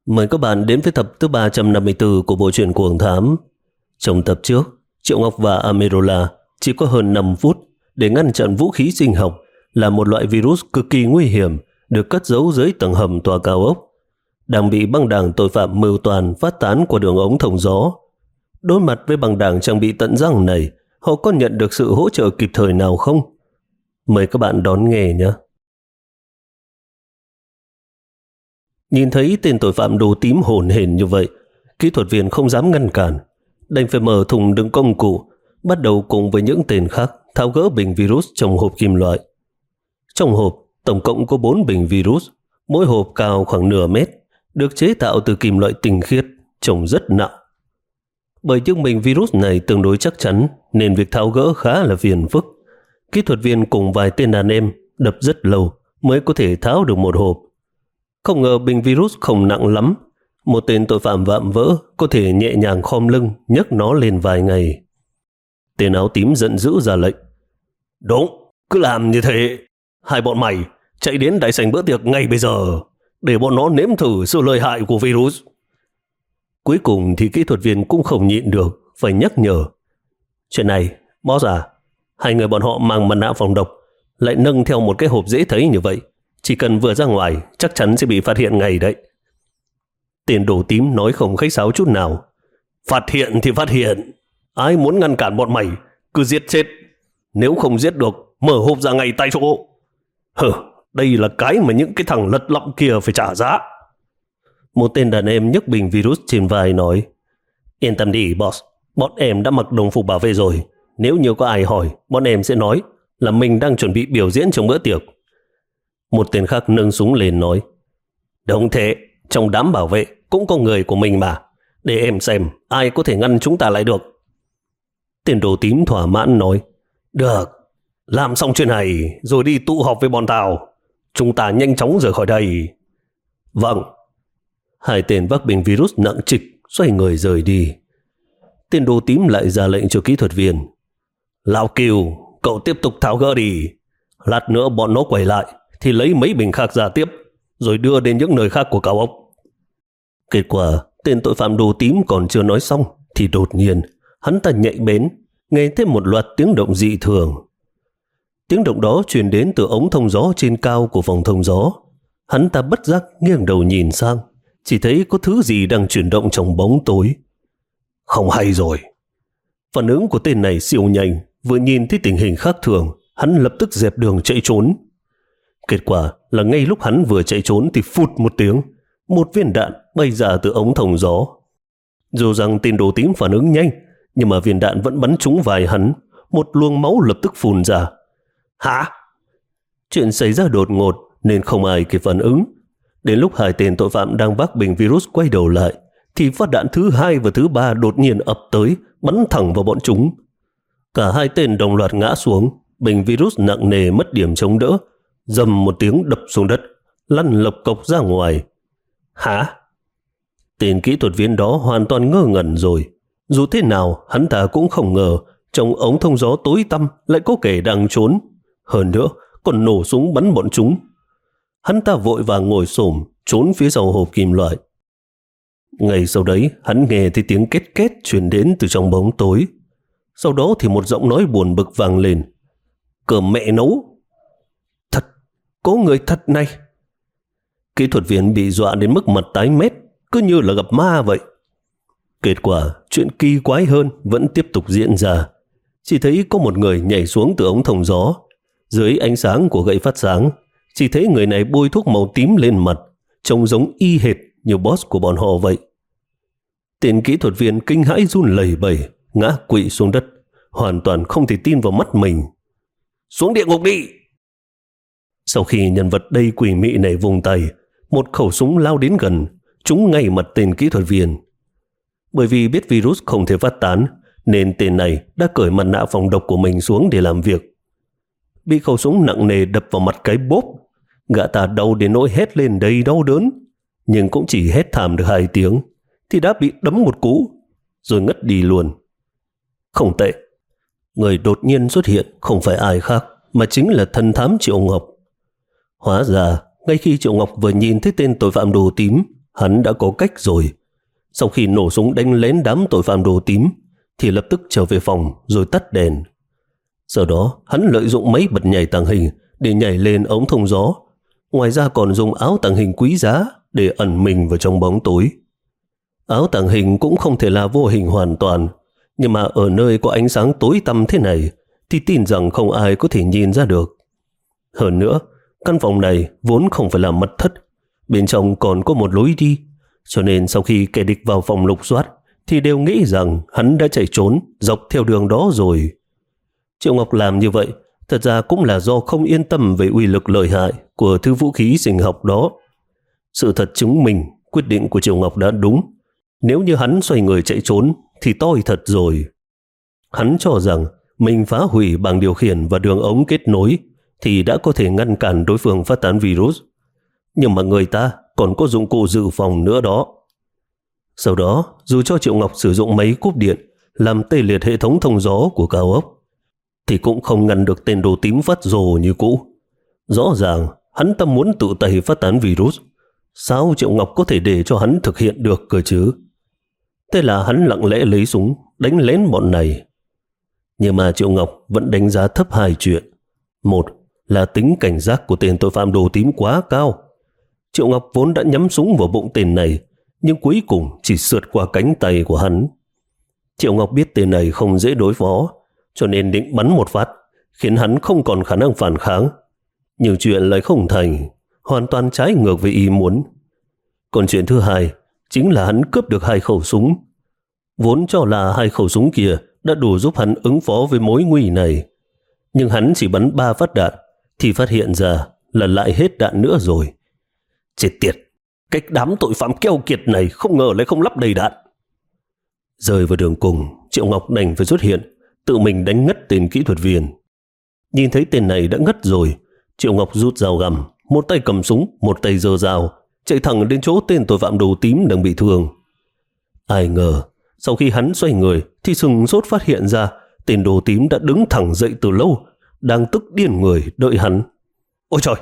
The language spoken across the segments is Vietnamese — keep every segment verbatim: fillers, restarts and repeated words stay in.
Mời các bạn đến với tập thứ ba trăm năm mươi tư của bộ truyện Cuồng Thám. Trong tập trước, Triệu Ngọc và Amerola chỉ có hơn năm phút để ngăn chặn vũ khí sinh học là một loại virus cực kỳ nguy hiểm được cất giấu dưới tầng hầm tòa cao ốc, đang bị băng đảng tội phạm mưu toàn phát tán qua đường ống thông gió. Đối mặt với băng đảng trang bị tận răng này, họ có nhận được sự hỗ trợ kịp thời nào không? Mời các bạn đón nghe nhé. Nhìn thấy tên tội phạm đồ tím hồn hển như vậy, kỹ thuật viên không dám ngăn cản, đành phải mở thùng đựng công cụ, bắt đầu cùng với những tên khác tháo gỡ bình virus trong hộp kim loại. Trong hộp tổng cộng có bốn bình virus, mỗi hộp cao khoảng nửa mét, được chế tạo từ kim loại tinh khiết, trông rất nặng. Bởi những bình virus này tương đối chắc chắn nên việc tháo gỡ khá là phiền phức. Kỹ thuật viên cùng vài tên đàn em đập rất lâu mới có thể tháo được một hộp. Không ngờ bình virus không nặng lắm, một tên tội phạm vạm vỡ có thể nhẹ nhàng khom lưng nhấc nó lên vài ngày. Tên áo tím giận dữ ra lệnh: "Đúng, cứ làm như thế. Hai bọn mày chạy đến đại sảnh bữa tiệc ngay bây giờ, để bọn nó nếm thử sự lợi hại của virus." Cuối cùng thì kỹ thuật viên cũng không nhịn được, phải nhắc nhở: "Chuyện này, boss à, hai người bọn họ mang mặt nạ phòng độc, lại nâng theo một cái hộp dễ thấy như vậy. Chỉ cần vừa ra ngoài, chắc chắn sẽ bị phát hiện ngay đấy." Tên đồ tím nói không khách sáo chút nào: "Phát hiện thì phát hiện. Ai muốn ngăn cản bọn mày, cứ giết chết. Nếu không giết được, mở hộp ra ngay tại chỗ. Hừ, đây là cái mà những cái thằng lật lọng kia phải trả giá." Một tên đàn em nhấc bình virus trên vai nói: "Yên tâm đi boss, bọn em đã mặc đồng phục bảo vệ rồi. Nếu như có ai hỏi, bọn em sẽ nói là mình đang chuẩn bị biểu diễn trong bữa tiệc." Một tên khác nâng súng lên nói: "Đúng thế, trong đám bảo vệ cũng có người của mình mà. Để em xem ai có thể ngăn chúng ta lại được." Tên đồ tím thỏa mãn nói: "Được, làm xong chuyện này rồi đi tụ họp với bọn tao. Chúng ta nhanh chóng rời khỏi đây." "Vâng." Hai tên vác bình virus nặng trịch xoay người rời đi. Tên đồ tím lại ra lệnh cho kỹ thuật viên: "Lão Kiều, cậu tiếp tục tháo gỡ đi. Lát nữa bọn nó quay lại thì lấy mấy bình khác ra tiếp, rồi đưa đến những nơi khác của cao ốc." Kết quả, tên tội phạm đồ tím còn chưa nói xong thì đột nhiên hắn ta nhạy bén nghe thêm một loạt tiếng động dị thường. Tiếng động đó truyền đến từ ống thông gió trên cao của phòng thông gió. Hắn ta bất giác nghiêng đầu nhìn sang, chỉ thấy có thứ gì đang chuyển động trong bóng tối. Không hay rồi. Phản ứng của tên này siêu nhanh, vừa nhìn thấy tình hình khác thường, hắn lập tức dẹp đường chạy trốn. Kết quả là ngay lúc hắn vừa chạy trốn thì phụt một tiếng, một viên đạn bay ra từ ống thông gió. Dù rằng tên đồ tím phản ứng nhanh, nhưng mà viên đạn vẫn bắn trúng vai hắn, một luồng máu lập tức phun ra. Hả? Chuyện xảy ra đột ngột nên không ai kịp phản ứng. Đến lúc hai tên tội phạm đang vác bình virus quay đầu lại, thì phát đạn thứ hai và thứ ba đột nhiên ập tới, bắn thẳng vào bọn chúng. Cả hai tên đồng loạt ngã xuống, bình virus nặng nề mất điểm chống đỡ, dầm một tiếng đập xuống đất, lăn lộc cộc ra ngoài. Hả? Tên kỹ thuật viên đó hoàn toàn ngơ ngẩn rồi. Dù thế nào, hắn ta cũng không ngờ trong ống thông gió tối tăm lại có kẻ đang trốn. Hơn nữa, còn nổ súng bắn bọn chúng. Hắn ta vội vàng ngồi xổm trốn phía sau hộp kim loại. Ngay sau đấy, hắn nghe thấy tiếng két két truyền đến từ trong bóng tối. Sau đó thì một giọng nói buồn bực vang lên: "Cơm mẹ nấu." Thật, có người thật này. Kỹ thuật viên bị dọa đến mức mặt tái mét, cứ như là gặp ma vậy. Kết quả, chuyện kỳ quái hơn vẫn tiếp tục diễn ra. Chỉ thấy có một người nhảy xuống từ ống thông gió. Dưới ánh sáng của gậy phát sáng, chỉ thấy người này bôi thuốc màu tím lên mặt, trông giống y hệt như boss của bọn họ vậy. Tên kỹ thuật viên kinh hãi run lẩy bẩy, ngã quỵ xuống đất, hoàn toàn không thể tin vào mắt mình. "Xuống địa ngục đi!" Sau khi nhân vật đầy quỷ mị này vùng tay, một khẩu súng lao đến gần, trúng ngay mặt tên kỹ thuật viên. Bởi vì biết virus không thể phát tán, nên tên này đã cởi mặt nạ phòng độc của mình xuống để làm việc. Bị khẩu súng nặng nề đập vào mặt cái bốp, gã ta đau đến nỗi hét lên đầy đau đớn, nhưng cũng chỉ hét thảm được hai tiếng thì đã bị đấm một cú rồi ngất đi luôn. Không tệ, người đột nhiên xuất hiện không phải ai khác mà chính là thần thám Triệu Ngọc. Hóa ra ngay khi Triệu Ngọc vừa nhìn thấy tên tội phạm đồ tím, Hắn đã có cách rồi. Sau khi nổ súng đánh lén đám tội phạm đồ tím thì lập tức trở về phòng rồi tắt đèn. Sau đó hắn lợi dụng máy bật nhảy tàng hình để nhảy lên ống thông gió. Ngoài ra còn dùng áo tàng hình quý giá để ẩn mình vào trong bóng tối. Áo tàng hình cũng không thể là vô hình hoàn toàn, nhưng mà ở nơi có ánh sáng tối tăm thế này thì tin rằng không ai có thể nhìn ra được. Hơn nữa, căn phòng này vốn không phải là mật thất, bên trong còn có một lối đi, cho nên sau khi kẻ địch vào phòng lục soát thì đều nghĩ rằng hắn đã chạy trốn dọc theo đường đó rồi. Triệu Ngọc làm như vậy thật ra cũng là do không yên tâm về uy lực lợi hại của thứ vũ khí sinh học đó. Sự thật chứng minh quyết định của Triệu Ngọc đã đúng. Nếu như hắn xoay người chạy trốn thì toi thật rồi. Hắn cho rằng mình phá hủy bảng điều khiển và đường ống kết nối thì đã có thể ngăn cản đối phương phát tán virus. Nhưng mà người ta còn có dụng cụ dự phòng nữa đó. Sau đó, dù cho Triệu Ngọc sử dụng máy cúp điện làm tê liệt hệ thống thông gió của cao ốc, thì cũng không ngăn được tên đồ tím phát rồ như cũ. Rõ ràng, hắn ta muốn tự tay phát tán virus. Sao Triệu Ngọc có thể để cho hắn thực hiện được cơ chứ? Thế là hắn lặng lẽ lấy súng, đánh lén bọn này. Nhưng mà Triệu Ngọc vẫn đánh giá thấp hai chuyện. Một là tính cảnh giác của tên tội phạm đồ tím quá cao. Triệu Ngọc vốn đã nhắm súng vào bụng tên này, nhưng cuối cùng chỉ sượt qua cánh tay của hắn. Triệu Ngọc biết tên này không dễ đối phó, cho nên định bắn một phát, khiến hắn không còn khả năng phản kháng. Nhưng chuyện lại không thành, hoàn toàn trái ngược với ý muốn. Còn chuyện thứ hai chính là hắn cướp được hai khẩu súng. Vốn cho là hai khẩu súng kia đã đủ giúp hắn ứng phó với mối nguy này. Nhưng hắn chỉ bắn ba phát đạn thì phát hiện ra là lại hết đạn nữa rồi. Chết tiệt, cái đám tội phạm keo kiệt này không ngờ lại không lắp đầy đạn. Rơi vào đường cùng, Triệu Ngọc đành phải xuất hiện, tự mình đánh ngất tên kỹ thuật viên. Nhìn thấy tên này đã ngất rồi, Triệu Ngọc rút dao găm, một tay cầm súng, một tay giơ dao, chạy thẳng đến chỗ tên tội phạm đồ tím đang bị thương. Ai ngờ, sau khi hắn xoay người thì sừng sốt phát hiện ra tên đồ tím đã đứng thẳng dậy từ lâu, đang tức điên người đợi hắn. Ôi trời!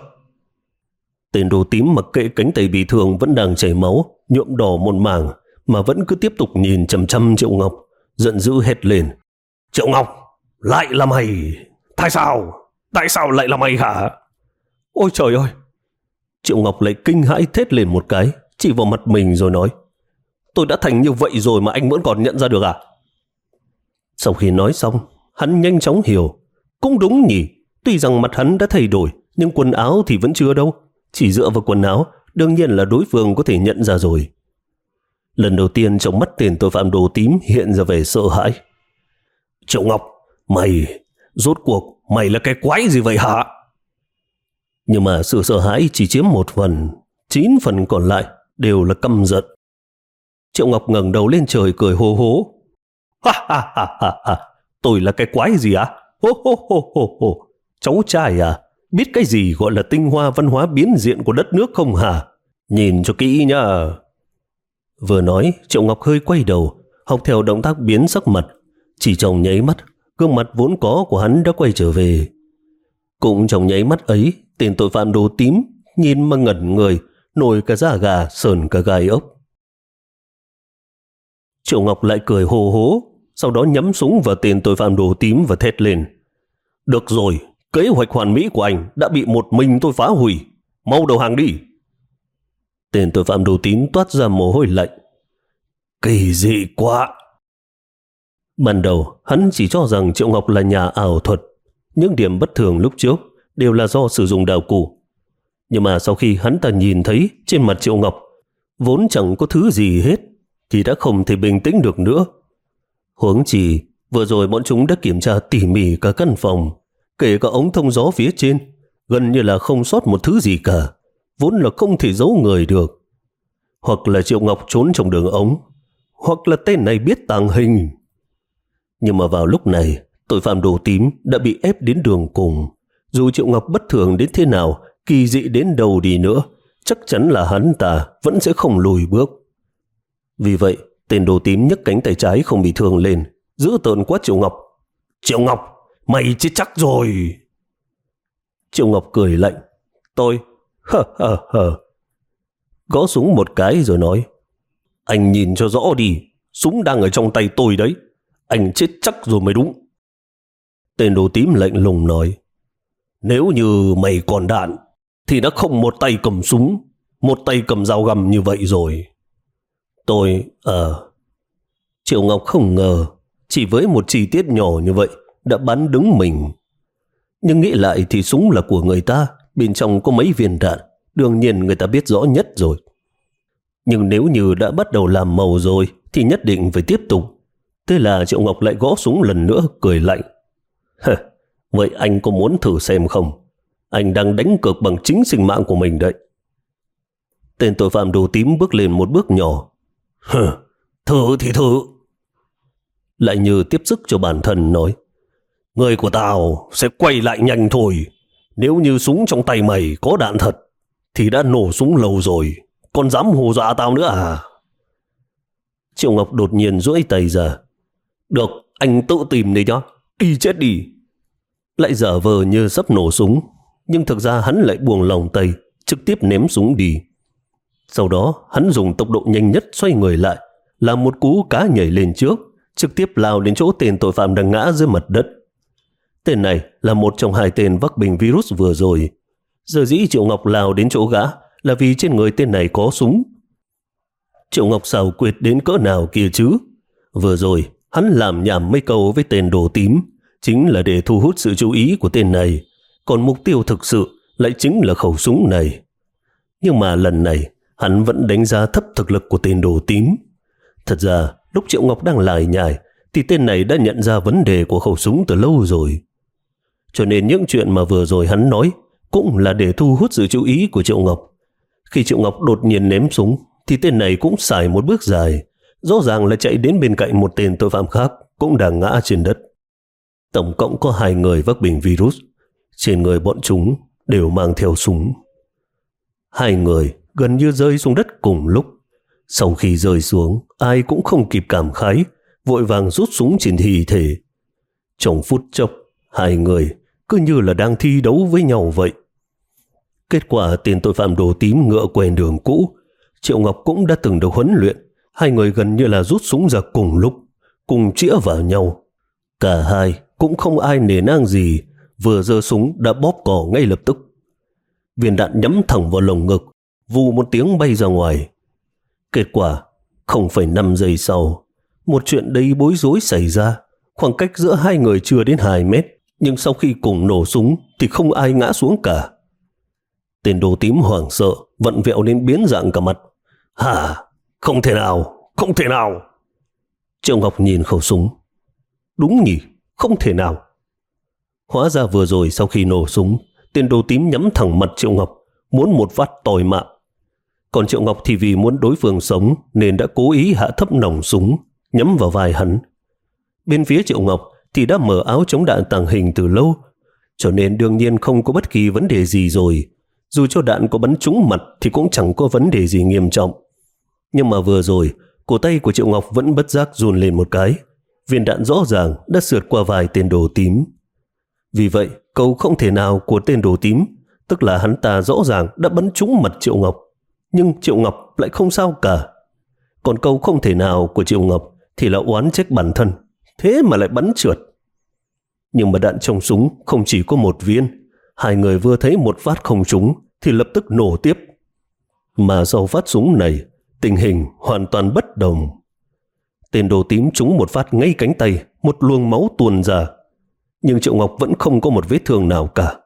Tên đồ tím mặc kệ cánh tay bị thương vẫn đang chảy máu, nhuộm đỏ một mảng, mà vẫn cứ tiếp tục nhìn chằm chằm Triệu Ngọc, giận dữ hét lên. Triệu Ngọc, lại là mày! Tại sao? Tại sao lại là mày hả? Ôi trời ơi! Triệu Ngọc lại kinh hãi thét lên một cái, chỉ vào mặt mình rồi nói. Tôi đã thành như vậy rồi mà anh vẫn còn nhận ra được à? Sau khi nói xong, hắn nhanh chóng hiểu. Cũng đúng nhỉ, tuy rằng mặt hắn đã thay đổi, nhưng quần áo thì vẫn chưa đâu. Chỉ dựa vào quần áo, đương nhiên là đối phương có thể nhận ra rồi. Lần đầu tiên trong mắt tên tội phạm đồ tím hiện ra vẻ sợ hãi. Triệu Ngọc, mày, rốt cuộc mày là cái quái gì vậy hả? Nhưng mà sự sợ hãi chỉ chiếm một phần, chín phần còn lại đều là căm giận. Triệu Ngọc ngẩng đầu lên trời cười hô hố. Ha ha ha ha ha, tôi là cái quái gì á? Hô hô hô hô hô, cháu trai à, biết cái gì gọi là tinh hoa văn hóa biến diện của đất nước không hả? Nhìn cho kỹ nhá. Vừa nói, Triệu Ngọc hơi quay đầu, học theo động tác biến sắc mặt. Chỉ trong nháy mắt, gương mặt vốn có của hắn đã quay trở về. Cũng trong nháy mắt ấy, tên tội phạm đồ tím nhìn mà ngẩn người, nổi cả da gà, sờn cả gai ốc. Triệu Ngọc lại cười hô hố, sau đó nhắm súng vào tên tội phạm đồ tím và thét lên. Được rồi, kế hoạch hoàn mỹ của anh đã bị một mình tôi phá hủy. Mau đầu hàng đi. Tên tội phạm đồ tím toát ra mồ hôi lạnh. Kỳ dị quá. Ban đầu, hắn chỉ cho rằng Triệu Ngọc là nhà ảo thuật. Những điểm bất thường lúc trước đều là do sử dụng đạo cụ. Nhưng mà sau khi hắn ta nhìn thấy trên mặt Triệu Ngọc vốn chẳng có thứ gì hết, thì đã không thể bình tĩnh được nữa. Huống chi, vừa rồi bọn chúng đã kiểm tra tỉ mỉ cả căn phòng, kể cả ống thông gió phía trên, gần như là không sót một thứ gì cả, vốn là không thể giấu người được. Hoặc là Triệu Ngọc trốn trong đường ống, hoặc là tên này biết tàng hình. Nhưng mà vào lúc này, tội phạm đồ tím đã bị ép đến đường cùng. Dù Triệu Ngọc bất thường đến thế nào, kỳ dị đến đâu đi nữa, chắc chắn là hắn ta vẫn sẽ không lùi bước. Vì vậy, tên đồ tím nhấc cánh tay trái không bị thương lên, giữ tợn quát Triệu Ngọc. Triệu Ngọc, mày chết chắc rồi. Triệu Ngọc cười lạnh. Tôi, hờ hờ hờ. gõ súng một cái rồi nói: Anh nhìn cho rõ đi, súng đang ở trong tay tôi đấy. Anh chết chắc rồi mới đúng. Tên đồ tím lạnh lùng nói: Nếu như mày còn đạn thì đã không một tay cầm súng, một tay cầm dao găm như vậy rồi. Tôi, ờ... À... Triệu Ngọc không ngờ chỉ với một chi tiết nhỏ như vậy đã bắn đứng mình. Nhưng nghĩ lại thì súng là của người ta, bên trong có mấy viên đạn, đương nhiên người ta biết rõ nhất rồi. Nhưng nếu như đã bắt đầu làm màu rồi thì nhất định phải tiếp tục. Thế là Triệu Ngọc lại gõ súng lần nữa, cười lạnh: Vậy anh có muốn thử xem không? Anh đang đánh cược bằng chính sinh mạng của mình đấy. Tên tội phạm đồ tím bước lên một bước nhỏ. Thử thì thử. Lại như tiếp sức cho bản thân nói: Người của tao sẽ quay lại nhanh thôi. Nếu như súng trong tay mày có đạn thật thì đã nổ súng lâu rồi, còn dám hù dọa tao nữa à? Triệu Ngọc đột nhiên duỗi tay ra: Được, anh tự tìm đi nhá, đi chết đi. Lại giả vờ như sắp nổ súng, nhưng thực ra hắn lại buông lòng tay, trực tiếp ném súng đi. Sau đó hắn dùng tốc độ nhanh nhất xoay người lại, làm một cú cá nhảy lên trước, trực tiếp lao đến chỗ tên tội phạm đang ngã dưới mặt đất. Tên này là một trong hai tên vác bình virus vừa rồi. Giờ dĩ Triệu Ngọc lao đến chỗ gã là vì trên người tên này có súng. Triệu Ngọc xảo quyệt đến cỡ nào kia chứ? Vừa rồi hắn làm nhảm mấy câu với tên đồ tím chính là để thu hút sự chú ý của tên này, còn mục tiêu thực sự lại chính là khẩu súng này. Nhưng mà lần này hắn vẫn đánh giá thấp thực lực của tên đồ tím. Thật ra lúc Triệu Ngọc đang lải nhải thì tên này đã nhận ra vấn đề của khẩu súng từ lâu rồi. Cho nên những chuyện mà vừa rồi hắn nói cũng là để thu hút sự chú ý của Triệu Ngọc. Khi Triệu Ngọc đột nhiên ném súng thì tên này cũng xài một bước dài, rõ ràng là chạy đến bên cạnh một tên tội phạm khác cũng đang ngã trên đất. Tổng cộng có hai người vác bình virus, trên người bọn chúng đều mang theo súng. Hai người gần như rơi xuống đất cùng lúc. Sau khi rơi xuống, ai cũng không kịp cảm khái, vội vàng rút súng trên thi thể. Trong phút chốc, hai người cứ như là đang thi đấu với nhau vậy. Kết quả tên tội phạm đồ tím ngựa quen đường cũ, Triệu Ngọc cũng đã từng được huấn luyện. Hai người gần như là rút súng ra cùng lúc, cùng chĩa vào nhau. Cả hai cũng không ai nể nang gì, vừa giơ súng đã bóp cò ngay lập tức. Viên đạn nhắm thẳng vào lồng ngực, vù một tiếng bay ra ngoài. Kết quả, không phẩy năm giây sau, một chuyện đầy bối rối xảy ra. Khoảng cách giữa hai người chưa đến hai mét, nhưng sau khi cùng nổ súng thì không ai ngã xuống cả. Tên đồ tím hoảng sợ, vặn vẹo đến biến dạng cả mặt. Hả? Không thể nào, không thể nào. Triệu Ngọc nhìn khẩu súng. Đúng nhỉ, không thể nào. Hóa ra vừa rồi sau khi nổ súng, tên đồ tím nhắm thẳng mặt Triệu Ngọc, muốn một phát tồi mạng. Còn Triệu Ngọc thì vì muốn đối phương sống nên đã cố ý hạ thấp nòng súng, nhắm vào vai hắn. Bên phía Triệu Ngọc thì đã mở áo chống đạn tàng hình từ lâu, cho nên đương nhiên không có bất kỳ vấn đề gì rồi. Dù cho đạn có bắn trúng mặt thì cũng chẳng có vấn đề gì nghiêm trọng. Nhưng mà vừa rồi, cổ tay của Triệu Ngọc vẫn bất giác run lên một cái. Viên đạn rõ ràng đã sượt qua vai tên đồ tím. Vì vậy, câu không thể nào của tên đồ tím, tức là hắn ta rõ ràng đã bắn trúng mặt Triệu Ngọc, nhưng Triệu Ngọc lại không sao cả. Còn câu không thể nào của Triệu Ngọc thì là oán trách bản thân, thế mà lại bắn trượt. Nhưng mà đạn trong súng không chỉ có một viên. Hai người vừa thấy một phát không trúng thì lập tức nổ tiếp. Mà sau phát súng này, tình hình hoàn toàn bất đồng. Tên đồ tím trúng một phát ngay cánh tay, một luồng máu tuôn ra. Nhưng Triệu Ngọc vẫn không có một vết thương nào cả.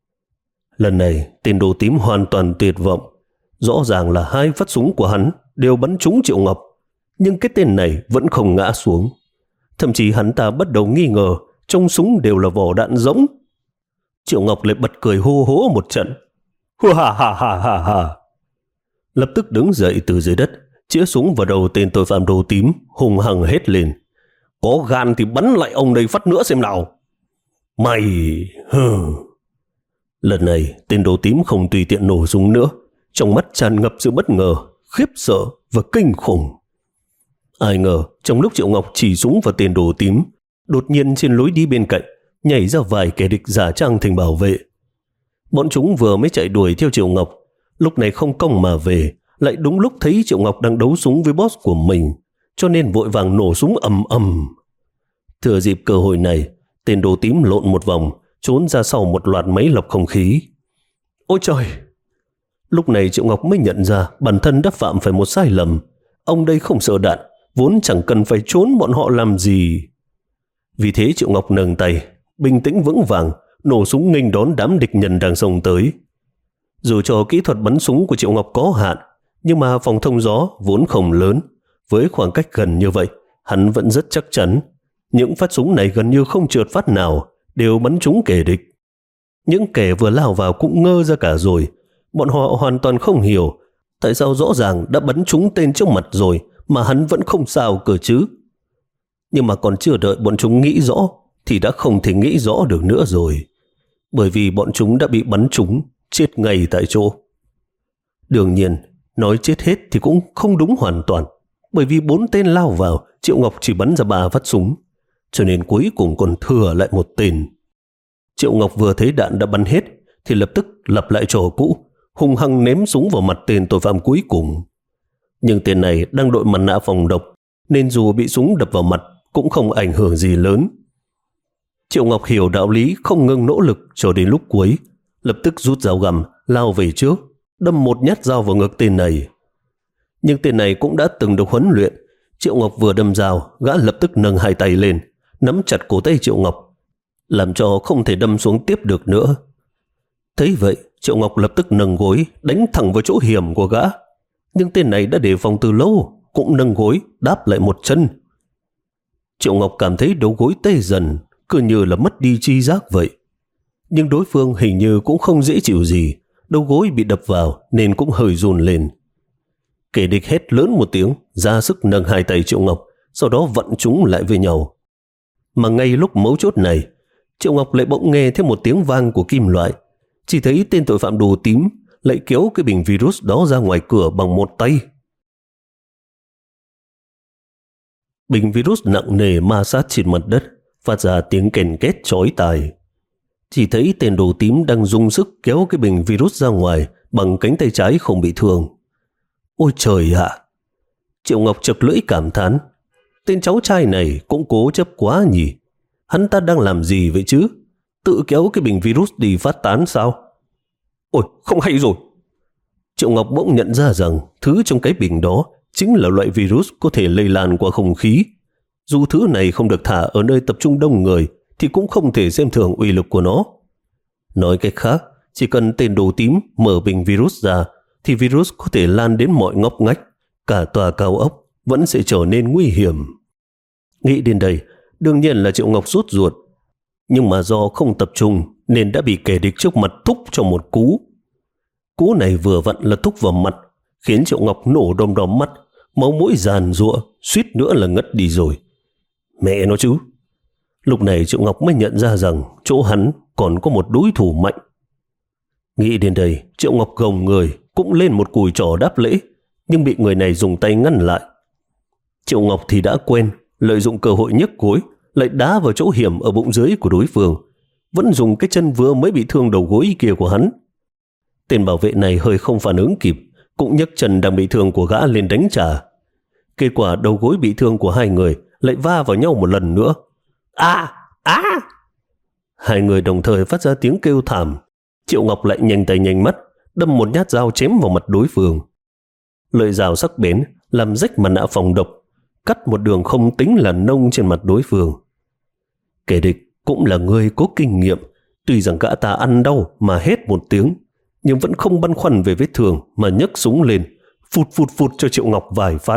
Lần này, tên đồ tím hoàn toàn tuyệt vọng. Rõ ràng là hai phát súng của hắn đều bắn trúng Triệu Ngọc, nhưng cái tên này vẫn không ngã xuống. Thậm chí hắn ta bắt đầu nghi ngờ trong súng đều là vỏ đạn rỗng. Triệu Ngọc lại bật cười hô hố một trận. Ha ha ha ha ha. Lập tức đứng dậy từ dưới đất, chĩa súng vào đầu tên tội phạm đồ tím, hùng hăng hét lên. Có gan thì bắn lại ông đây phát nữa xem nào. Mày... Hừ. Lần này, tên đồ tím không tùy tiện nổ súng nữa. Trong mắt tràn ngập sự bất ngờ, khiếp sợ và kinh khủng. Ai ngờ, trong lúc Triệu Ngọc chỉ súng vào tên đồ tím, đột nhiên trên lối đi bên cạnh, nhảy ra vài kẻ địch giả trang thành bảo vệ. Bọn chúng vừa mới chạy đuổi theo Triệu Ngọc, lúc này không công mà về, lại đúng lúc thấy Triệu Ngọc đang đấu súng với boss của mình, cho nên vội vàng nổ súng ầm ầm. Thừa dịp cơ hội này, tên đồ tím lộn một vòng, trốn ra sau một loạt máy lọc không khí. Ôi trời! Lúc này Triệu Ngọc mới nhận ra bản thân đã phạm phải một sai lầm. Ông đây không sợ đạn, vốn chẳng cần phải trốn bọn họ làm gì. Vì thế Triệu Ngọc nâng tay, bình tĩnh vững vàng, nổ súng nghênh đón đám địch nhân đang xông tới. Dù cho kỹ thuật bắn súng của Triệu Ngọc có hạn, nhưng mà phòng thông gió vốn không lớn. Với khoảng cách gần như vậy, hắn vẫn rất chắc chắn. Những phát súng này gần như không trượt phát nào, đều bắn trúng kẻ địch. Những kẻ vừa lao vào cũng ngơ ra cả rồi. Bọn họ hoàn toàn không hiểu tại sao rõ ràng đã bắn trúng tên trước mặt rồi mà hắn vẫn không sao cơ chứ. Nhưng mà còn chưa đợi bọn chúng nghĩ rõ thì đã không thể nghĩ rõ được nữa rồi. Bởi vì bọn chúng đã bị bắn trúng, chết ngay tại chỗ. Đương nhiên, nói chết hết thì cũng không đúng hoàn toàn. Bởi vì bốn tên lao vào, Triệu Ngọc chỉ bắn ra ba phát súng, cho nên cuối cùng còn thừa lại một tên. Triệu Ngọc vừa thấy đạn đã bắn hết thì lập tức lặp lại trò cũ, hung hăng ném súng vào mặt tên tội phạm cuối cùng. Nhưng tên này đang đội mặt nạ phòng độc, nên dù bị súng đập vào mặt cũng không ảnh hưởng gì lớn. Triệu Ngọc hiểu đạo lý không ngừng nỗ lực cho đến lúc cuối, lập tức rút dao găm, lao về trước, đâm một nhát dao vào ngực tên này. Nhưng tên này cũng đã từng được huấn luyện. Triệu Ngọc vừa đâm dao, gã lập tức nâng hai tay lên, nắm chặt cổ tay Triệu Ngọc, làm cho không thể đâm xuống tiếp được nữa. Thấy vậy, Triệu Ngọc lập tức nâng gối, đánh thẳng vào chỗ hiểm của gã. Nhưng tên này đã đề phòng từ lâu, cũng nâng gối, đáp lại một chân. Triệu Ngọc cảm thấy đầu gối tê dần, cứ như là mất đi tri giác vậy. Nhưng đối phương hình như cũng không dễ chịu gì, đầu gối bị đập vào nên cũng hơi run lên. Kẻ địch hét lớn một tiếng, ra sức nâng hai tay Triệu Ngọc, sau đó vặn chúng lại với nhau. Mà ngay lúc mấu chốt này, Triệu Ngọc lại bỗng nghe thấy một tiếng vang của kim loại. Chỉ thấy tên tội phạm đồ tím lại kéo cái bình virus đó ra ngoài cửa bằng một tay. Bình virus nặng nề ma sát trên mặt đất, phát ra tiếng kèn két chói tai. Chỉ thấy tên đồ tím đang dùng sức kéo cái bình virus ra ngoài bằng cánh tay trái không bị thương. Ôi trời ạ! Triệu Ngọc chật lưỡi cảm thán. Tên cháu trai này cũng cố chấp quá nhỉ. Hắn ta đang làm gì vậy chứ? Tự kéo cái bình virus đi phát tán sao? Ôi, không hay rồi! Triệu Ngọc bỗng nhận ra rằng thứ trong cái bình đó chính là loại virus có thể lây lan qua không khí. Dù thứ này không được thả ở nơi tập trung đông người thì cũng không thể xem thường uy lực của nó. Nói cách khác, chỉ cần tên đồ tím mở bình virus ra thì virus có thể lan đến mọi ngóc ngách, cả tòa cao ốc vẫn sẽ trở nên nguy hiểm. Nghĩ đến đây, đương nhiên là Triệu Ngọc sốt ruột. Nhưng mà do không tập trung nên đã bị kẻ địch trước mặt thúc cho một cú. Cú này vừa vặn là thúc vào mặt, khiến Triệu Ngọc nổ đom đóm mắt, máu mũi giàn giụa, suýt nữa là ngất đi rồi. Mẹ nó chứ! Lúc này Triệu Ngọc mới nhận ra rằng chỗ hắn còn có một đối thủ mạnh. Nghĩ đến đây, Triệu Ngọc gồng người, cũng lên một cùi trỏ đáp lễ, nhưng bị người này dùng tay ngăn lại. Triệu Ngọc thì đã quen, lợi dụng cơ hội nhấc gối, lại đá vào chỗ hiểm ở bụng dưới của đối phương, vẫn dùng cái chân vừa mới bị thương đầu gối kia của hắn. Tên bảo vệ này hơi không phản ứng kịp, cũng nhấc chân đang bị thương của gã lên đánh trả. Kết quả đầu gối bị thương của hai người lại va vào nhau một lần nữa. À! À! Hai người đồng thời phát ra tiếng kêu thảm. Triệu Ngọc lại nhanh tay nhanh mắt, đâm một nhát dao chém vào mặt đối phương. Lợi dao sắc bén làm rách mặt nạ phòng độc, cắt một đường không tính là nông trên mặt đối phương. Kẻ địch cũng là người có kinh nghiệm, tuy rằng gã ta ăn đau mà hét một tiếng, nhưng vẫn không băn khoăn về vết thương mà nhấc súng lên, phụt phụt phụt cho Triệu Ngọc vài phát.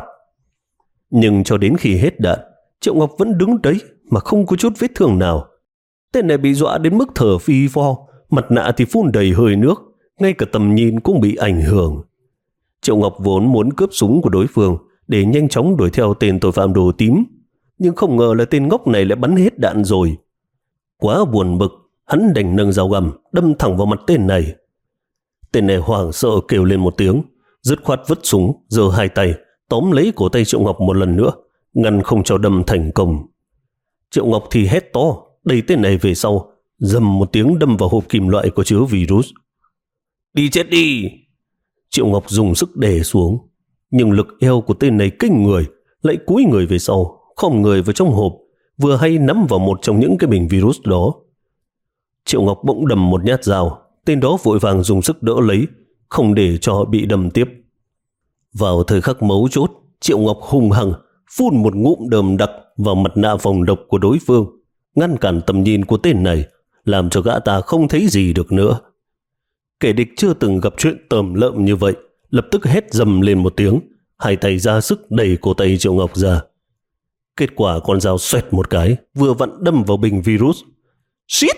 Nhưng cho đến khi hết đạn, Triệu Ngọc vẫn đứng đấy mà không có chút vết thương nào. Tên này bị dọa đến mức thở phi pho, mặt nạ thì phun đầy hơi nước, ngay cả tầm nhìn cũng bị ảnh hưởng. Triệu Ngọc vốn muốn cướp súng của đối phương để nhanh chóng đuổi theo tên tội phạm đồ tím, nhưng không ngờ là tên ngốc này lại bắn hết đạn rồi. Quá buồn bực, hắn đành nâng dao găm đâm thẳng vào mặt tên này. Tên này hoảng sợ kêu lên một tiếng, dứt khoát vứt súng, giơ hai tay tóm lấy cổ tay Triệu Ngọc một lần nữa, ngăn không cho đâm thành công. Triệu Ngọc thì hét to, đẩy tên này về sau, dầm một tiếng đâm vào hộp kim loại có chứa virus. Đi chết đi! Triệu Ngọc dùng sức đè xuống, nhưng lực eo của tên này kinh người, lại cúi người về sau, khom người vào trong hộp, vừa hay nắm vào một trong những cái bình virus đó. Triệu Ngọc bỗng đầm một nhát dao, tên đó vội vàng dùng sức đỡ lấy, không để cho bị đâm tiếp. Vào thời khắc mấu chốt, Triệu Ngọc hung hăng phun một ngụm đờm đặc vào mặt nạ phòng độc của đối phương, ngăn cản tầm nhìn của tên này, làm cho gã ta không thấy gì được nữa. Kẻ địch chưa từng gặp chuyện tởm lợm như vậy, lập tức hét dầm lên một tiếng, hai tay ra sức đẩy cổ tay Triệu Ngọc ra. Kết quả con dao xoẹt một cái, vừa vặn đâm vào bình virus. Shit!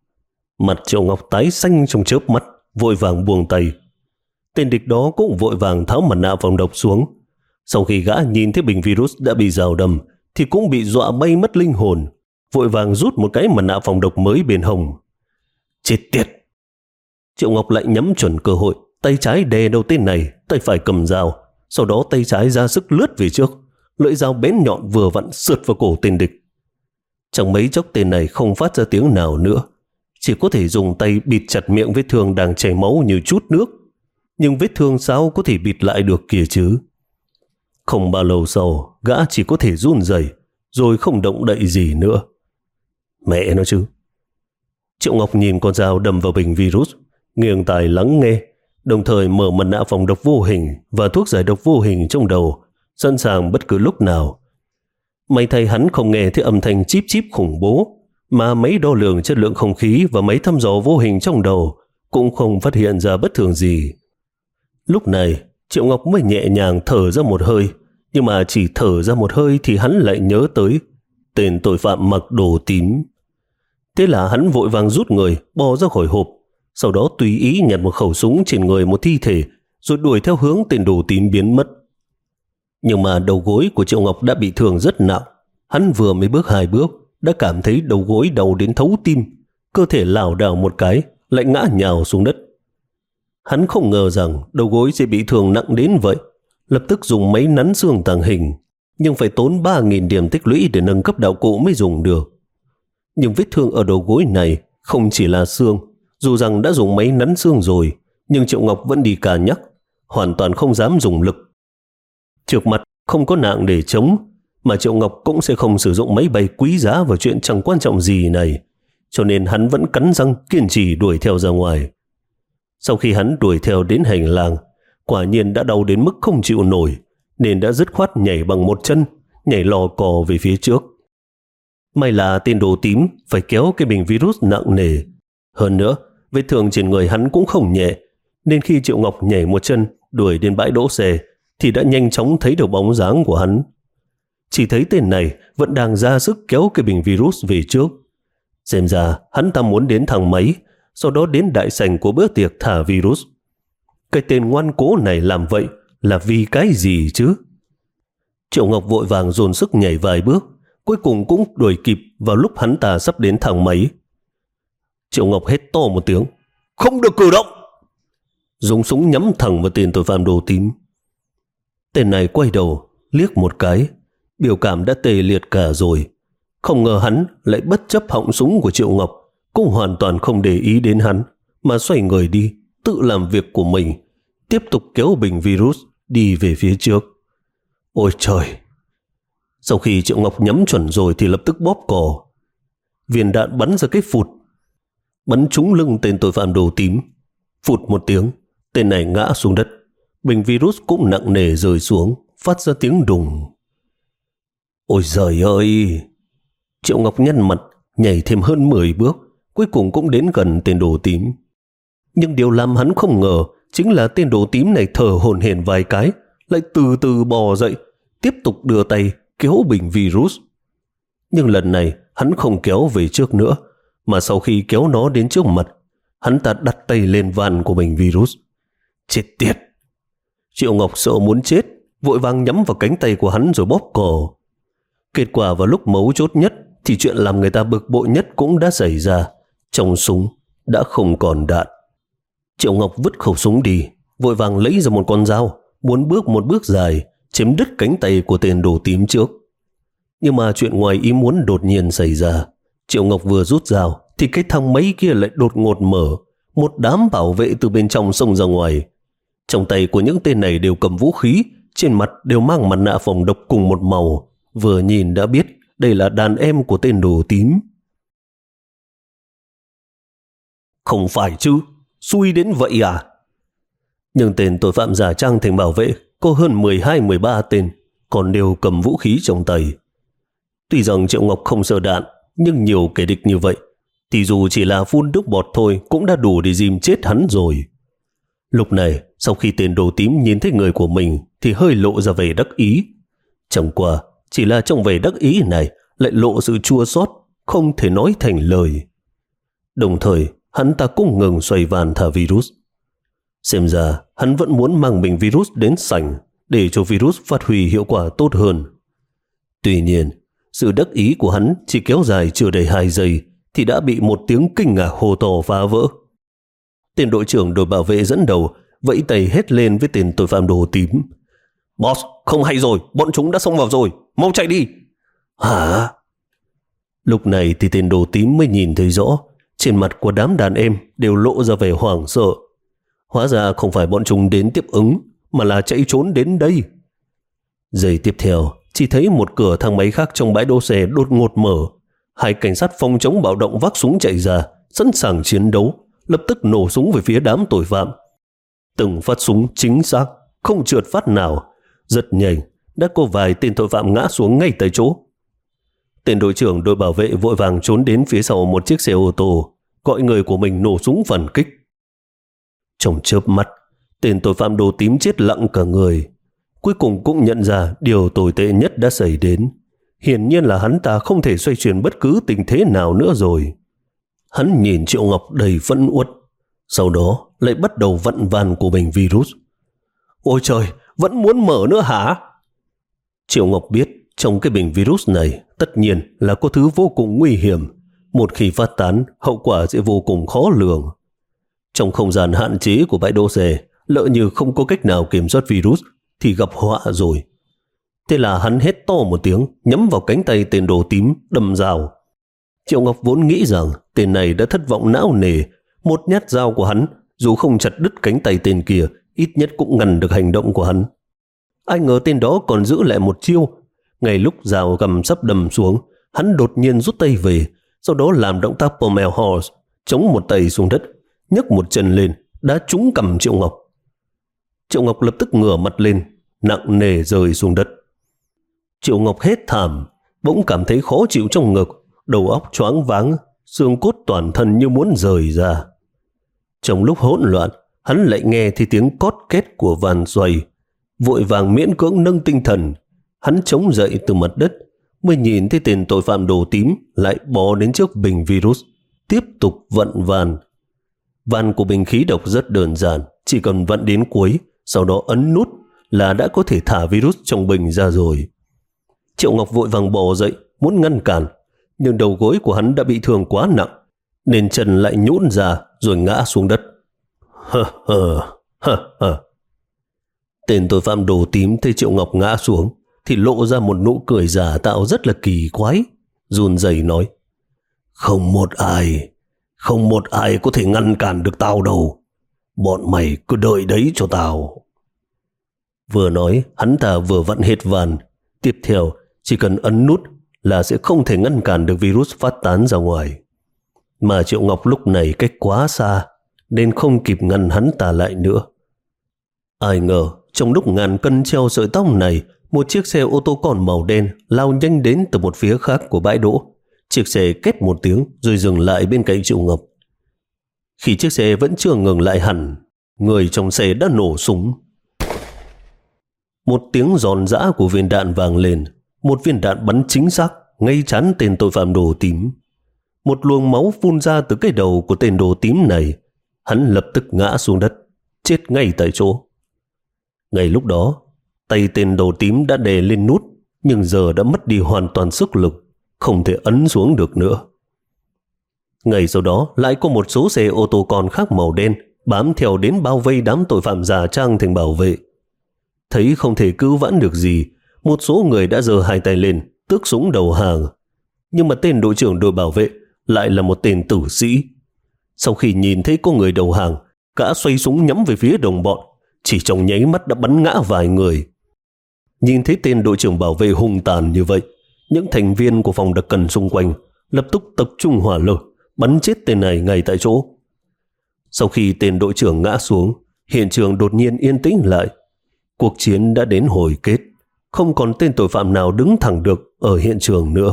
Mặt Triệu Ngọc tái xanh trong chớp mắt, vội vàng buông tay. Tên địch đó cũng vội vàng tháo mặt nạ phòng độc xuống. Sau khi gã nhìn thấy bình virus đã bị rào đâm, thì cũng bị dọa bay mất linh hồn, vội vàng rút một cái mặt nạ phòng độc mới bên hông. Chết tiệt! Triệu Ngọc lại nhắm chuẩn cơ hội, tay trái đè đầu tên này, tay phải cầm dao, sau đó tay trái ra sức lướt về trước, lưỡi dao bén nhọn vừa vặn sượt vào cổ tên địch. Chẳng mấy chốc tên này không phát ra tiếng nào nữa, chỉ có thể dùng tay bịt chặt miệng vết thương đang chảy máu như chút nước. Nhưng vết thương sao có thể bịt lại được kìa chứ? Không bao lâu sau, gã chỉ có thể run rẩy, rồi không động đậy gì nữa. Mẹ nó chứ! Triệu Ngọc nhìn con dao đâm vào bình virus, nghiêng tai lắng nghe, đồng thời mở mặt nạ phòng độc vô hình và thuốc giải độc vô hình trong đầu, sẵn sàng bất cứ lúc nào. May thay hắn không nghe thấy âm thanh chíp chíp khủng bố, mà máy đo lường chất lượng không khí và máy thăm dò vô hình trong đầu cũng không phát hiện ra bất thường gì. Lúc này, Triệu Ngọc mới nhẹ nhàng thở ra một hơi, nhưng mà chỉ thở ra một hơi thì hắn lại nhớ tới tên tội phạm mặc đồ tím. Thế là hắn vội vàng rút người, bò ra khỏi hộp, sau đó tùy ý nhặt một khẩu súng trên người một thi thể, rồi đuổi theo hướng tên đồ tím biến mất. Nhưng mà đầu gối của Triệu Ngọc đã bị thương rất nặng. Hắn vừa mới bước hai bước, đã cảm thấy đầu gối đau đến thấu tim, cơ thể lảo đảo một cái, lại ngã nhào xuống đất. Hắn không ngờ rằng đầu gối sẽ bị thương nặng đến vậy, lập tức dùng máy nắn xương tàng hình, nhưng phải tốn ba nghìn điểm tích lũy để nâng cấp đạo cụ mới dùng được. Nhưng vết thương ở đầu gối này không chỉ là xương, dù rằng đã dùng máy nắn xương rồi, nhưng Triệu Ngọc vẫn đi cà nhắc, hoàn toàn không dám dùng lực. Trước mặt không có nạng để chống, mà Triệu Ngọc cũng sẽ không sử dụng máy bay quý giá vào chuyện chẳng quan trọng gì này, cho nên hắn vẫn cắn răng kiên trì đuổi theo ra ngoài. Sau khi hắn đuổi theo đến hành lang, quả nhiên đã đau đến mức không chịu nổi, nên đã dứt khoát nhảy bằng một chân, nhảy lò cò về phía trước. May là tên đồ tím phải kéo cái bình virus nặng nề. Hơn nữa, vết thương trên người hắn cũng không nhẹ, nên khi Triệu Ngọc nhảy một chân đuổi đến bãi đỗ xe, thì đã nhanh chóng thấy được bóng dáng của hắn. Chỉ thấy tên này vẫn đang ra sức kéo cái bình virus về trước. Xem ra hắn ta muốn đến thang máy, sau đó đến đại sảnh của bữa tiệc thả virus. Cái tên ngoan cố này làm vậy là vì cái gì chứ? Triệu Ngọc vội vàng dồn sức nhảy vài bước, cuối cùng cũng đuổi kịp vào lúc hắn ta sắp đến thang máy. Triệu Ngọc hét to một tiếng, không được cử động! Dùng súng nhắm thẳng vào tên tội phạm đồ tím. Tên này quay đầu, liếc một cái, biểu cảm đã tê liệt cả rồi. Không ngờ hắn lại bất chấp họng súng của Triệu Ngọc, cũng hoàn toàn không để ý đến hắn, mà xoay người đi, tự làm việc của mình, tiếp tục kéo bình virus đi về phía trước. Ôi trời! Sau khi Triệu Ngọc nhắm chuẩn rồi thì lập tức bóp cò. Viên đạn bắn ra cái phụt, bắn trúng lưng tên tội phạm đồ tím. Phụt một tiếng, tên này ngã xuống đất. Bình virus cũng nặng nề rơi xuống, phát ra tiếng đùng. Ôi giời ơi! Triệu Ngọc nhăn mặt, nhảy thêm hơn mười bước, cuối cùng cũng đến gần tên đồ tím. Nhưng điều làm hắn không ngờ chính là tên đồ tím này thở hổn hển vài cái, lại từ từ bò dậy, tiếp tục đưa tay kéo bình virus. Nhưng lần này hắn không kéo về trước nữa, mà sau khi kéo nó đến trước mặt, hắn ta đặt tay lên van của bình virus. Chết tiệt! Triệu Ngọc sợ muốn chết, vội vàng nhắm vào cánh tay của hắn rồi bóp cò. Kết quả vào lúc mấu chốt nhất thì chuyện làm người ta bực bội nhất cũng đã xảy ra. Trong súng đã không còn đạn. Triệu Ngọc vứt khẩu súng đi, vội vàng lấy ra một con dao, muốn bước một bước dài, chém đứt cánh tay của tên đồ tím trước. Nhưng mà chuyện ngoài ý muốn đột nhiên xảy ra. Triệu Ngọc vừa rút dao thì cái thang máy kia lại đột ngột mở, một đám bảo vệ từ bên trong xông ra ngoài. Trong tay của những tên này đều cầm vũ khí, trên mặt đều mang mặt nạ phòng độc cùng một màu. Vừa nhìn đã biết đây là đàn em của tên đồ tím. Không phải chứ, xui đến vậy à? Nhưng tên tội phạm giả trang thành bảo vệ có hơn mười hai mười ba tên, còn đều cầm vũ khí trong tay. Tuy rằng Triệu Ngọc không sợ đạn, nhưng nhiều kẻ địch như vậy, thì dù chỉ là phun nước bọt thôi cũng đã đủ để dìm chết hắn rồi. Lúc này, sau khi tên đồ tím nhìn thấy người của mình thì hơi lộ ra vẻ đắc ý. Chẳng qua, chỉ là trong vẻ đắc ý này lại lộ sự chua xót, không thể nói thành lời. Đồng thời, hắn ta cũng ngừng xoay van thả virus. Xem ra, hắn vẫn muốn mang bình virus đến sảnh để cho virus phát huy hiệu quả tốt hơn. Tuy nhiên, sự đắc ý của hắn chỉ kéo dài chưa đầy hai giây thì đã bị một tiếng kinh ngạc hô to phá vỡ. Tên đội trưởng đội bảo vệ dẫn đầu vẫy tay hét lên với tên tội phạm đồ tím. Boss, không hay rồi, bọn chúng đã xông vào rồi, mau chạy đi. Hả? Lúc này thì tên đồ tím mới nhìn thấy rõ, trên mặt của đám đàn em đều lộ ra vẻ hoảng sợ. Hóa ra không phải bọn chúng đến tiếp ứng, mà là chạy trốn đến đây. Giây tiếp theo, chỉ thấy một cửa thang máy khác trong bãi đỗ xe đột ngột mở. Hai cảnh sát phòng chống bạo động vác súng chạy ra, sẵn sàng chiến đấu, lập tức nổ súng về phía đám tội phạm. Từng phát súng chính xác, không trượt phát nào. Rất nhanh, đã có vài tên tội phạm ngã xuống ngay tại chỗ. Tên đội trưởng đội bảo vệ vội vàng trốn đến phía sau một chiếc xe ô tô, gọi người của mình nổ súng phản kích. Trong chớp mắt, tên tội phạm đồ tím chết lặng cả người. Cuối cùng cũng nhận ra điều tồi tệ nhất đã xảy đến. Hiển nhiên là hắn ta không thể xoay chuyển bất cứ tình thế nào nữa rồi. Hắn nhìn Triệu Ngọc đầy phẫn uất, sau đó lại bắt đầu vặn van của bình virus. Ôi trời, vẫn muốn mở nữa hả? Triệu Ngọc biết trong cái bình virus này tất nhiên là có thứ vô cùng nguy hiểm. Một khi phát tán, hậu quả sẽ vô cùng khó lường. Trong không gian hạn chế của bãi đỗ xe, lỡ như không có cách nào kiểm soát virus thì gặp họa rồi. Thế là hắn hét to một tiếng, nhắm vào cánh tay tên đồ tím, đâm dao. Triệu Ngọc vốn nghĩ rằng tên này đã thất vọng não nề. Một nhát dao của hắn, dù không chặt đứt cánh tay tên kia, ít nhất cũng ngăn được hành động của hắn. Ai ngờ tên đó còn giữ lại một chiêu. Ngay lúc dao găm sắp đâm xuống, hắn đột nhiên rút tay về, sau đó làm động tác Pommel Horse, chống một tay xuống đất, nhấc một chân lên, đá trúng cằm Triệu Ngọc. Triệu Ngọc lập tức ngửa mặt lên, nặng nề rơi xuống đất. Triệu Ngọc hét thảm, bỗng cảm thấy khó chịu trong ngực, đầu óc choáng váng, xương cốt toàn thân như muốn rời ra. Trong lúc hỗn loạn, hắn lại nghe thì tiếng cót két của van xoay, vội vàng miễn cưỡng nâng tinh thần. Hắn chống dậy từ mặt đất, mới nhìn thấy tên tội phạm đồ tím lại bò đến trước bình virus, tiếp tục vặn van. Van của bình khí độc rất đơn giản, chỉ cần vặn đến cuối, sau đó ấn nút là đã có thể thả virus trong bình ra rồi. Triệu Ngọc vội vàng bò dậy, muốn ngăn cản, nhưng đầu gối của hắn đã bị thương quá nặng, nên chân lại nhũn ra rồi ngã xuống đất. Hơ hơ, hơ hơ. Tên tội phạm đồ tím thấy Triệu Ngọc ngã xuống thì lộ ra một nụ cười giả tạo rất là kỳ quái, run rẩy nói: Không một ai, không một ai có thể ngăn cản được tao đâu. Bọn mày cứ đợi đấy cho tao. Vừa nói, hắn ta vừa vặn hết van. Tiếp theo, chỉ cần ấn nút là sẽ không thể ngăn cản được virus phát tán ra ngoài. Mà Triệu Ngọc lúc này cách quá xa, nên không kịp ngăn hắn ta lại nữa. Ai ngờ, trong lúc ngàn cân treo sợi tóc này, một chiếc xe ô tô con màu đen lao nhanh đến từ một phía khác của bãi đỗ. Chiếc xe két một tiếng rồi dừng lại bên cạnh Triệu Ngọc. Khi chiếc xe vẫn chưa ngừng lại hẳn, người trong xe đã nổ súng. Một tiếng giòn giã của viên đạn vang lên. Một viên đạn bắn chính xác ngay trán tên tội phạm đồ tím. Một luồng máu phun ra từ cái đầu của tên đồ tím này. Hắn lập tức ngã xuống đất, chết ngay tại chỗ. Ngay lúc đó, tay tên đồ tím đã đè lên nút, nhưng giờ đã mất đi hoàn toàn sức lực, không thể ấn xuống được nữa. Ngay sau đó lại có một số xe ô tô con khác màu đen bám theo đến bao vây đám tội phạm giả trang thành bảo vệ. Thấy không thể cứu vãn được gì, một số người đã giơ hai tay lên, tước súng đầu hàng. Nhưng mà tên đội trưởng đội bảo vệ lại là một tên tử sĩ. Sau khi nhìn thấy có người đầu hàng, gã xoay súng nhắm về phía đồng bọn, chỉ trong nháy mắt đã bắn ngã vài người. Nhìn thấy tên đội trưởng bảo vệ hung tàn như vậy, những thành viên của phòng đặc cần xung quanh lập tức tập trung hỏa lực bắn chết tên này ngay tại chỗ. Sau khi tên đội trưởng ngã xuống, hiện trường đột nhiên yên tĩnh lại. Cuộc chiến đã đến hồi kết, không còn tên tội phạm nào đứng thẳng được ở hiện trường nữa.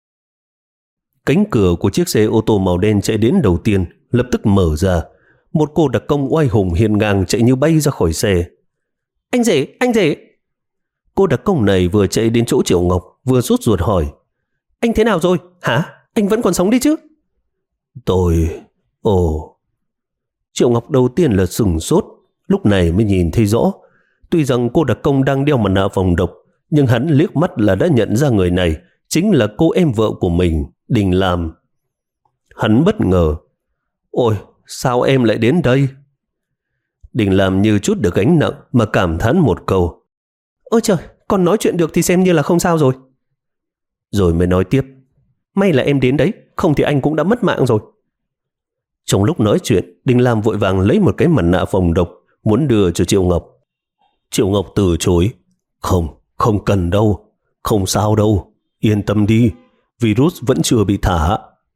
Cánh cửa của chiếc xe ô tô màu đen chạy đến đầu tiên lập tức mở ra. Một cô đặc công oai hùng hiên ngang chạy như bay ra khỏi xe. Anh rể, anh rể! Cô đặc công này vừa chạy đến chỗ Triệu Ngọc, vừa sốt ruột hỏi. Anh thế nào rồi? Hả? Anh vẫn còn sống đi chứ? Tôi... Ồ... Triệu Ngọc đầu tiên là sừng sốt, lúc này mới nhìn thấy rõ. Tuy rằng cô đặc công đang đeo mặt nạ phòng độc, nhưng hắn liếc mắt là đã nhận ra người này chính là cô em vợ của mình, Đình Lam. Hắn bất ngờ. Ôi, sao em lại đến đây? Đình Lam như chút được gánh nặng mà cảm thán một câu. Ôi trời, còn nói chuyện được thì xem như là không sao rồi. Rồi mới nói tiếp. May là em đến đấy, không thì anh cũng đã mất mạng rồi. Trong lúc nói chuyện, Đình Lam vội vàng lấy một cái mặt nạ phòng độc muốn đưa cho Triệu Ngọc. Triệu Ngọc từ chối. Không, không cần đâu, không sao đâu, yên tâm đi, virus vẫn chưa bị thả.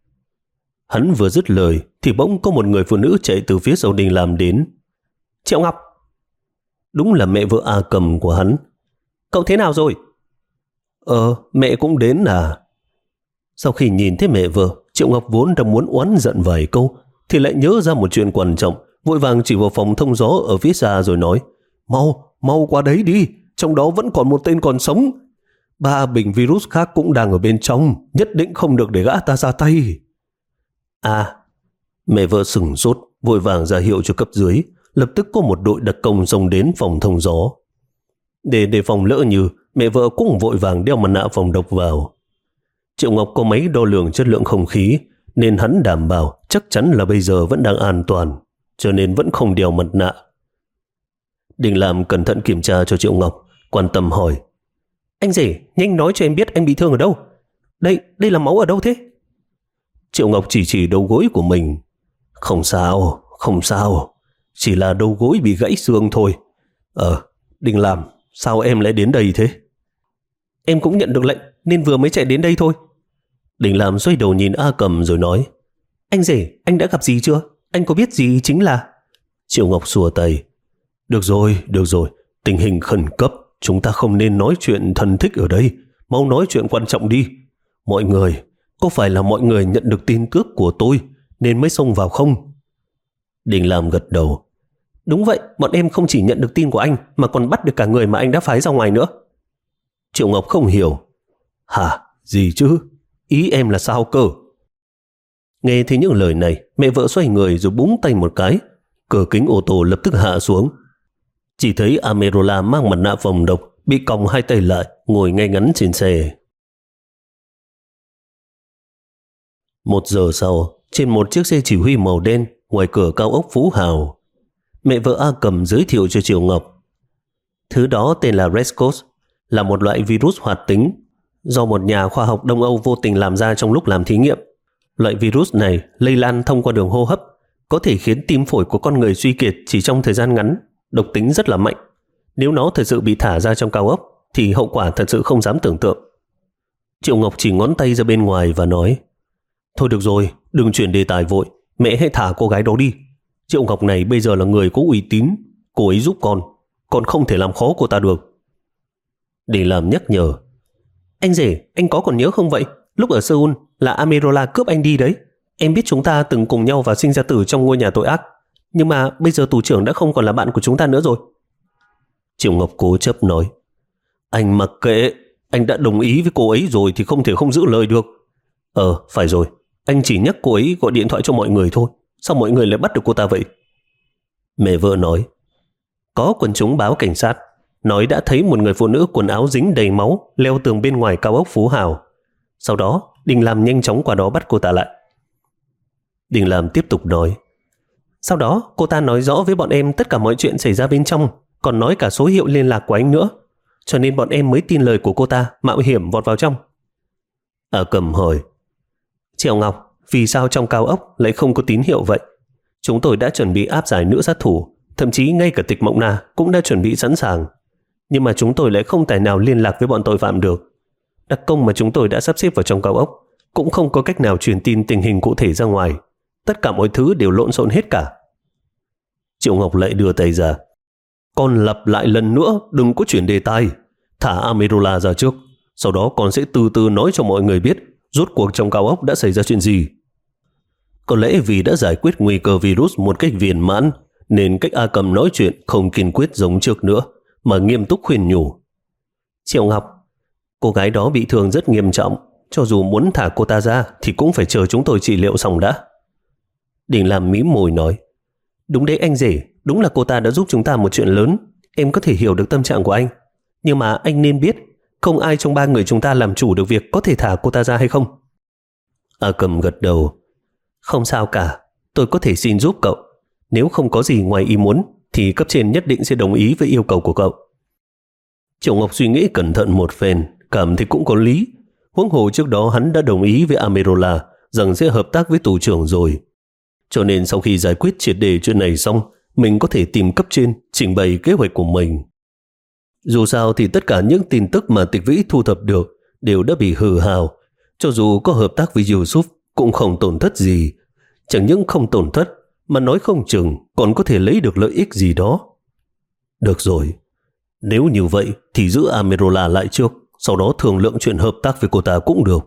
Hắn vừa dứt lời thì bỗng có một người phụ nữ chạy từ phía sau Đình Lam đến. Triệu Ngọc! Đúng là mẹ vợ A Cầm của hắn. Cậu thế nào rồi? Ờ, mẹ cũng đến à? Sau khi nhìn thấy mẹ vợ, Triệu Ngọc vốn đang muốn oán giận vài câu thì lại nhớ ra một chuyện quan trọng, vội vàng chỉ vào phòng thông gió ở phía xa rồi nói. Mau, mau qua đấy đi, trong đó vẫn còn một tên còn sống. Ba bình virus khác cũng đang ở bên trong, nhất định không được để gã ta ra tay. À, mẹ vợ sửng sốt, vội vàng ra hiệu cho cấp dưới. Lập tức có một đội đặc công xông đến phòng thông gió. Để đề phòng lỡ như, mẹ vợ cũng vội vàng đeo mặt nạ phòng độc vào. Triệu Ngọc có máy đo lường chất lượng không khí, nên hắn đảm bảo chắc chắn là bây giờ vẫn đang an toàn, cho nên vẫn không đeo mặt nạ. Đình Lam cẩn thận kiểm tra cho Triệu Ngọc, quan tâm hỏi. Anh rể, nhanh nói cho em biết anh bị thương ở đâu. Đây, đây là máu ở đâu thế? Triệu Ngọc chỉ chỉ đầu gối của mình. Không sao, không sao, chỉ là đầu gối bị gãy xương thôi. Ờ, Đình Lam, sao em lại đến đây thế? Em cũng nhận được lệnh nên vừa mới chạy đến đây thôi. Đình Lam xoay đầu nhìn A Cầm rồi nói. Anh rể, anh đã gặp gì chưa? Anh có biết gì chính là... Triệu Ngọc xua tay. Được rồi, được rồi, tình hình khẩn cấp, chúng ta không nên nói chuyện thân thích ở đây. Mau nói chuyện quan trọng đi. Mọi người, có phải là mọi người nhận được tin cướp của tôi nên mới xông vào không? Đình Lam gật đầu. Đúng vậy, bọn em không chỉ nhận được tin của anh mà còn bắt được cả người mà anh đã phái ra ngoài nữa. Triệu Ngọc không hiểu. Hả? Gì chứ? Ý em là sao cơ? Nghe thấy những lời này, mẹ vợ xoay người rồi búng tay một cái. Cửa kính ô tô lập tức hạ xuống. Chỉ thấy Amerola mang mặt nạ phòng độc, bị còng hai tay lại, ngồi ngay ngắn trên xe. Một giờ sau, trên một chiếc xe chỉ huy màu đen, ngoài cửa cao ốc Phú Hào, mẹ vợ A Cầm giới thiệu cho Triệu Ngọc. Thứ đó tên là Rescos, là một loại virus hoạt tính, do một nhà khoa học Đông Âu vô tình làm ra trong lúc làm thí nghiệm. Loại virus này lây lan thông qua đường hô hấp, có thể khiến tim phổi của con người suy kiệt chỉ trong thời gian ngắn, độc tính rất là mạnh. Nếu nó thật sự bị thả ra trong cao ốc, thì hậu quả thật sự không dám tưởng tượng. Triệu Ngọc chỉ ngón tay ra bên ngoài và nói. Thôi được rồi, đừng chuyển đề tài vội, mẹ hãy thả cô gái đó đi. Triệu Ngọc này bây giờ là người có uy tín, cô ấy giúp con, con không thể làm khó cô ta được. Để làm nhắc nhở. Anh rể, anh có còn nhớ không vậy? Lúc ở Seoul là Amerola cướp anh đi đấy. Em biết chúng ta từng cùng nhau vào sinh ra tử trong ngôi nhà tội ác, nhưng mà bây giờ tù trưởng đã không còn là bạn của chúng ta nữa rồi. Triệu Ngọc cố chấp nói. Anh mặc kệ, anh đã đồng ý với cô ấy rồi thì không thể không giữ lời được. Ờ, phải rồi, anh chỉ nhắc cô ấy gọi điện thoại cho mọi người thôi. Sao mọi người lại bắt được cô ta vậy? Mẹ vợ nói. Có quần chúng báo cảnh sát, nói đã thấy một người phụ nữ quần áo dính đầy máu leo tường bên ngoài cao ốc Phú Hào. Sau đó, Đình Lam nhanh chóng qua đó bắt cô ta lại. Đình Lam tiếp tục nói. Sau đó, cô ta nói rõ với bọn em tất cả mọi chuyện xảy ra bên trong, còn nói cả số hiệu liên lạc của anh nữa. Cho nên bọn em mới tin lời của cô ta, mạo hiểm vọt vào trong. A Cầm hỏi. Triệu Ngọc, vì sao trong cao ốc lại không có tín hiệu vậy? Chúng tôi đã chuẩn bị áp giải nữ sát thủ, thậm chí ngay cả Tịch Mộng Na cũng đã chuẩn bị sẵn sàng. Nhưng mà chúng tôi lại không tài nào liên lạc với bọn tội phạm được. Đặc công mà chúng tôi đã sắp xếp vào trong cao ốc cũng không có cách nào truyền tin tình hình cụ thể ra ngoài. Tất cả mọi thứ đều lộn xộn hết cả. Triệu Ngọc lại đưa tay ra. Con lặp lại lần nữa, đừng có chuyển đề tài. Thả Amerola ra trước, sau đó con sẽ từ từ nói cho mọi người biết rốt cuộc trong cao ốc đã xảy ra chuyện gì. Có lẽ vì đã giải quyết nguy cơ virus một cách viên mãn, nên cách A Cầm nói chuyện không kiên quyết giống trước nữa, mà nghiêm túc khuyên nhủ. Triệu Ngọc, cô gái đó bị thương rất nghiêm trọng, cho dù muốn thả cô ta ra thì cũng phải chờ chúng tôi trị liệu xong đã. Đình Lam mím môi nói, đúng đấy anh rể, đúng là cô ta đã giúp chúng ta một chuyện lớn. Em có thể hiểu được tâm trạng của anh, nhưng mà anh nên biết không ai trong ba người chúng ta làm chủ được việc có thể thả cô ta ra hay không. A Cầm gật đầu. Không sao cả, tôi có thể xin giúp cậu. Nếu không có gì ngoài ý muốn thì cấp trên nhất định sẽ đồng ý với yêu cầu của cậu. Triệu Ngọc suy nghĩ cẩn thận một phen, cảm thấy cũng có lý. Huống hồ trước đó hắn đã đồng ý với Amerola rằng sẽ hợp tác với tù trưởng rồi. Cho nên sau khi giải quyết triệt đề chuyện này xong, mình có thể tìm cấp trên trình bày kế hoạch của mình. Dù sao thì tất cả những tin tức mà Tịch Vĩ thu thập được đều đã bị hư hao. Cho dù có hợp tác với Yusuf cũng không tổn thất gì. Chẳng những không tổn thất, mà nói không chừng còn có thể lấy được lợi ích gì đó. Được rồi, nếu như vậy thì giữ Amerola lại trước, sau đó thương lượng chuyện hợp tác với cô ta cũng được.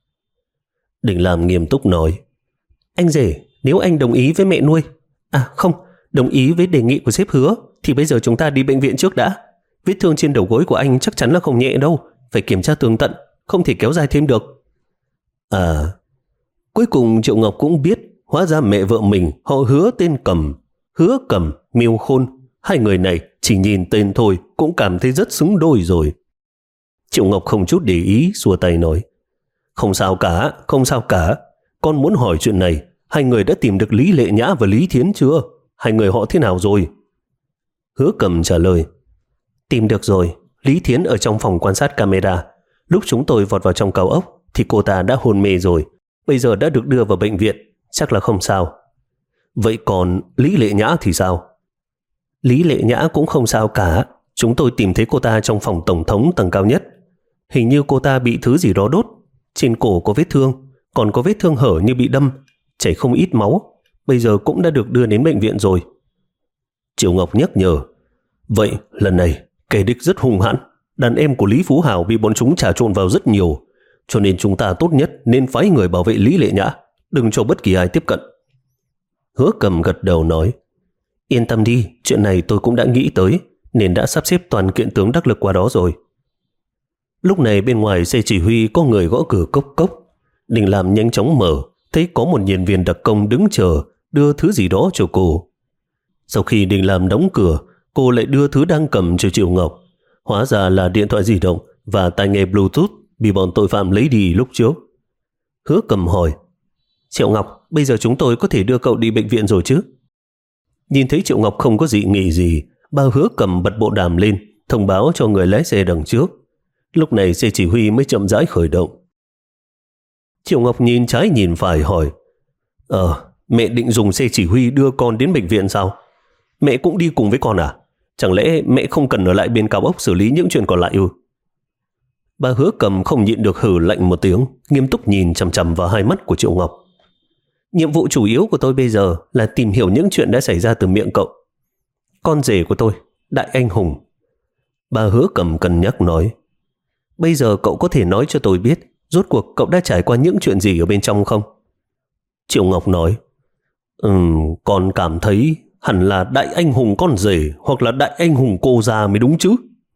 Đình Lam nghiêm túc nói, anh rể, nếu anh đồng ý với mẹ nuôi, à không, đồng ý với đề nghị của sếp Hứa, thì bây giờ chúng ta đi bệnh viện trước đã. Vết thương trên đầu gối của anh chắc chắn là không nhẹ đâu, phải kiểm tra tường tận, không thể kéo dài thêm được. À, cuối cùng Triệu Ngọc cũng biết, hóa ra mẹ vợ mình họ Hứa tên Cầm. Hứa Cầm, Miêu Khôn, hai người này chỉ nhìn tên thôi cũng cảm thấy rất xứng đôi rồi. Triệu Ngọc không chút để ý, xua tay nói, không sao cả, không sao cả. Con muốn hỏi chuyện này, hai người đã tìm được Lý Lệ Nhã và Lý Thiến chưa? Hai người họ thế nào rồi? Hứa Cầm trả lời, tìm được rồi. Lý Thiến ở trong phòng quan sát camera. Lúc chúng tôi vọt vào trong cao ốc thì cô ta đã hôn mê rồi, bây giờ đã được đưa vào bệnh viện, chắc là không sao. Vậy còn Lý Lệ Nhã thì sao? Lý Lệ Nhã cũng không sao cả. Chúng tôi tìm thấy cô ta trong phòng tổng thống tầng cao nhất. Hình như cô ta bị thứ gì đó đốt. Trên cổ có vết thương, còn có vết thương hở như bị đâm, chảy không ít máu. Bây giờ cũng đã được đưa đến bệnh viện rồi. Triệu Ngọc nhắc nhở, vậy lần này kẻ địch rất hung hãn. Đàn em của Lý Phú Hào bị bọn chúng trà trộn vào rất nhiều, cho nên chúng ta tốt nhất nên phái người bảo vệ Lý Lệ Nhã, đừng cho bất kỳ ai tiếp cận. Hứa Cầm gật đầu nói, yên tâm đi, chuyện này tôi cũng đã nghĩ tới, nên đã sắp xếp toàn kiện tướng đắc lực qua đó rồi. Lúc này bên ngoài xe chỉ huy có người gõ cửa cốc cốc. Đình Lam nhanh chóng mở, thấy có một nhân viên đặc công đứng chờ, đưa thứ gì đó cho cô. Sau khi Đình Lam đóng cửa, cô lại đưa thứ đang cầm cho Triệu Ngọc. Hóa ra là điện thoại di động và tai nghe Bluetooth bị bọn tội phạm lấy đi lúc trước. Hứa Cầm hỏi, Triệu Ngọc, bây giờ chúng tôi có thể đưa cậu đi bệnh viện rồi chứ? Nhìn thấy Triệu Ngọc không có dị nghị gì, bà Hứa Cầm bật bộ đàm lên, thông báo cho người lái xe đằng trước. Lúc này xe chỉ huy mới chậm rãi khởi động. Triệu Ngọc nhìn trái nhìn phải hỏi, Ờ, mẹ định dùng xe chỉ huy đưa con đến bệnh viện sao? Mẹ cũng đi cùng với con à? Chẳng lẽ mẹ không cần ở lại bên cao ốc xử lý những chuyện còn lại ư? Bà Hứa Cầm không nhịn được hừ lạnh một tiếng, nghiêm túc nhìn chằm chằm vào hai mắt của Triệu Ngọc. Nhiệm vụ chủ yếu của tôi bây giờ là tìm hiểu những chuyện đã xảy ra từ miệng cậu. Con rể của tôi, Đại Anh Hùng. Bà Hứa Cầm cân nhắc nói, bây giờ cậu có thể nói cho tôi biết rốt cuộc cậu đã trải qua những chuyện gì ở bên trong không? Triệu Ngọc nói, Ừm, con cảm thấy hẳn là Đại Anh Hùng con rể hoặc là Đại Anh Hùng cô già mới đúng chứ.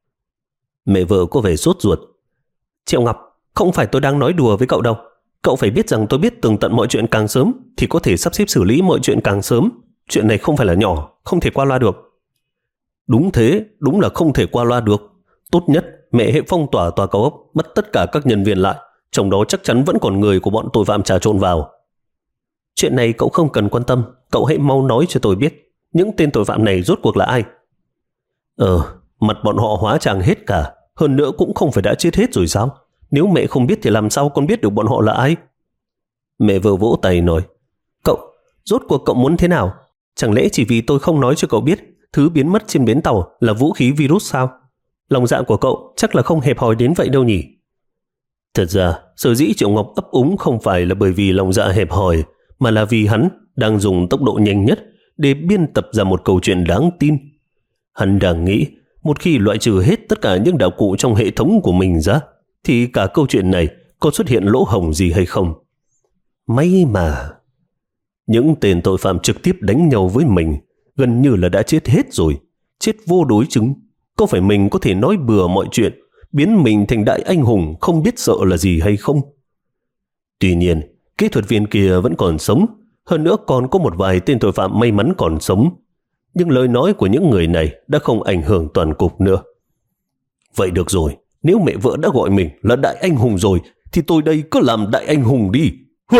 Mẹ vợ có vẻ sốt ruột. Triệu Ngọc, không phải tôi đang nói đùa với cậu đâu. Cậu phải biết rằng tôi biết tường tận mọi chuyện càng sớm thì có thể sắp xếp xử lý mọi chuyện càng sớm. Chuyện này không phải là nhỏ, không thể qua loa được. Đúng thế, đúng là không thể qua loa được. Tốt nhất mẹ hãy phong tỏa tòa cao ốc, bắt tất cả các nhân viên lại, trong đó chắc chắn vẫn còn người của bọn tội phạm trà trộn vào. Chuyện này cậu không cần quan tâm, cậu hãy mau nói cho tôi biết những tên tội phạm này rốt cuộc là ai. Ờ, mặt bọn họ hóa trang hết cả, hơn nữa cũng không phải đã chết hết rồi sao? Nếu mẹ không biết thì làm sao con biết được bọn họ là ai? Mẹ vợ vỗ tay nói, cậu, rốt cuộc cậu muốn thế nào? Chẳng lẽ chỉ vì tôi không nói cho cậu biết thứ biến mất trên bến tàu là vũ khí virus sao? Lòng dạ của cậu chắc là không hẹp hòi đến vậy đâu nhỉ? Thật ra, sở dĩ Triệu Ngọc ấp úng không phải là bởi vì lòng dạ hẹp hòi, mà là vì hắn đang dùng tốc độ nhanh nhất để biên tập ra một câu chuyện đáng tin. Hắn đang nghĩ, một khi loại trừ hết tất cả những đạo cụ trong hệ thống của mình ra, thì cả câu chuyện này có xuất hiện lỗ hổng gì hay không? May mà những tên tội phạm trực tiếp đánh nhau với mình gần như là đã chết hết rồi, chết vô đối chứng. Có phải mình có thể nói bừa mọi chuyện, biến mình thành đại anh hùng không biết sợ là gì hay không? Tuy nhiên, kỹ thuật viên kia vẫn còn sống, hơn nữa còn có một vài tên tội phạm may mắn còn sống. Nhưng lời nói của những người này đã không ảnh hưởng toàn cục nữa. Vậy được rồi, nếu mẹ vợ đã gọi mình là đại anh hùng rồi, thì tôi đây cứ làm đại anh hùng đi.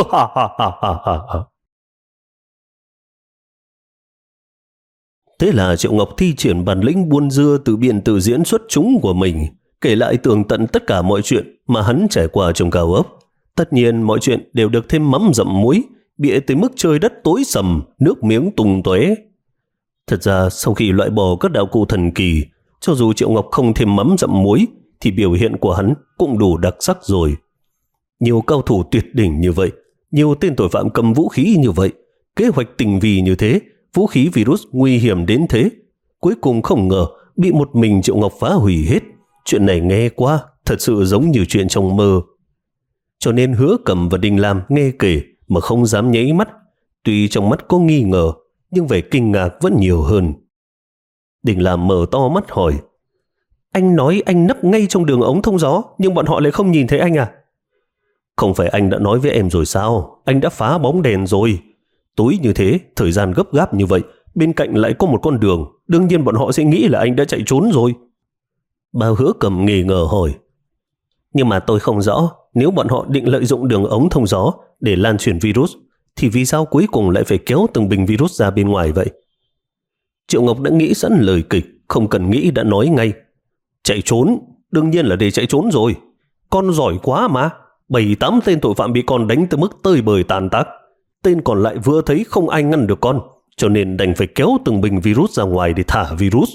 Thế là Triệu Ngọc thi triển bản lĩnh buôn dưa tự biên tự diễn xuất chúng của mình, kể lại tường tận tất cả mọi chuyện mà hắn trải qua trong cao ốc. Tất nhiên mọi chuyện đều được thêm mắm dặm muối, bịa tới mức trời đất tối sầm, nước miếng tung tóe. Thật ra sau khi loại bỏ các đạo cụ thần kỳ, cho dù Triệu Ngọc không thêm mắm dặm muối, thì biểu hiện của hắn cũng đủ đặc sắc rồi. Nhiều cao thủ tuyệt đỉnh như vậy, nhiều tên tội phạm cầm vũ khí như vậy, kế hoạch tinh vi như thế, vũ khí virus nguy hiểm đến thế, cuối cùng không ngờ bị một mình Triệu Ngọc phá hủy hết. Chuyện này nghe qua thật sự giống như chuyện trong mơ. Cho nên Hứa Cầm và Đình Lam nghe kể mà không dám nháy mắt. Tuy trong mắt có nghi ngờ, nhưng vẻ kinh ngạc vẫn nhiều hơn. Đình Lam mở to mắt hỏi: Anh nói anh nấp ngay trong đường ống thông gió, nhưng bọn họ lại không nhìn thấy anh à? Không phải anh đã nói với em rồi sao? Anh đã phá bóng đèn rồi. Tối như thế, thời gian gấp gáp như vậy, bên cạnh lại có một con đường, đương nhiên bọn họ sẽ nghĩ là anh đã chạy trốn rồi. Bà Hứa Cầm nghi ngờ hỏi: Nhưng mà tôi không rõ, nếu bọn họ định lợi dụng đường ống thông gió để lan truyền virus, thì vì sao cuối cùng lại phải kéo từng bình virus ra bên ngoài vậy? Triệu Ngọc đã nghĩ sẵn lời kịch, không cần nghĩ đã nói ngay: Chạy trốn, đương nhiên là để chạy trốn rồi. Con giỏi quá mà, bảy tám tên tội phạm bị con đánh tới mức tơi bời tàn tác. Tên còn lại vừa thấy không ai ngăn được con, cho nên đành phải kéo từng bình virus ra ngoài để thả virus.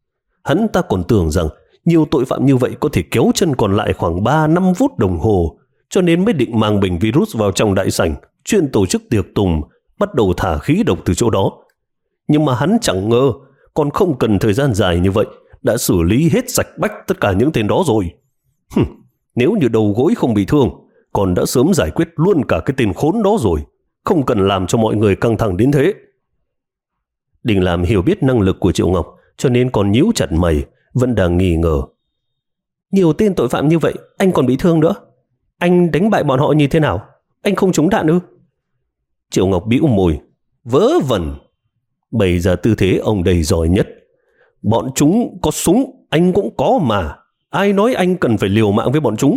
Hắn ta còn tưởng rằng nhiều tội phạm như vậy có thể kéo chân còn lại khoảng ba năm phút đồng hồ, cho nên mới định mang bình virus vào trong đại sảnh, chuyên tổ chức tiệc tùng, bắt đầu thả khí độc từ chỗ đó. Nhưng mà hắn chẳng ngờ, còn không cần thời gian dài như vậy, đã xử lý hết sạch bách tất cả những tên đó rồi. Hừm, nếu như đầu gối không bị thương, còn đã sớm giải quyết luôn cả cái tên khốn đó rồi, không cần làm cho mọi người căng thẳng đến thế. Đình Lam hiểu biết năng lực của Triệu Ngọc, cho nên còn nhíu chặt mày, vẫn đang nghi ngờ. Nhiều tên tội phạm như vậy, anh còn bị thương nữa. Anh đánh bại bọn họ như thế nào? Anh không trúng đạn ư? Triệu Ngọc bĩu môi: Vớ vẩn. Bày ra tư thế ông đây giỏi nhất. Bọn chúng có súng, anh cũng có mà. Ai nói anh cần phải liều mạng với bọn chúng?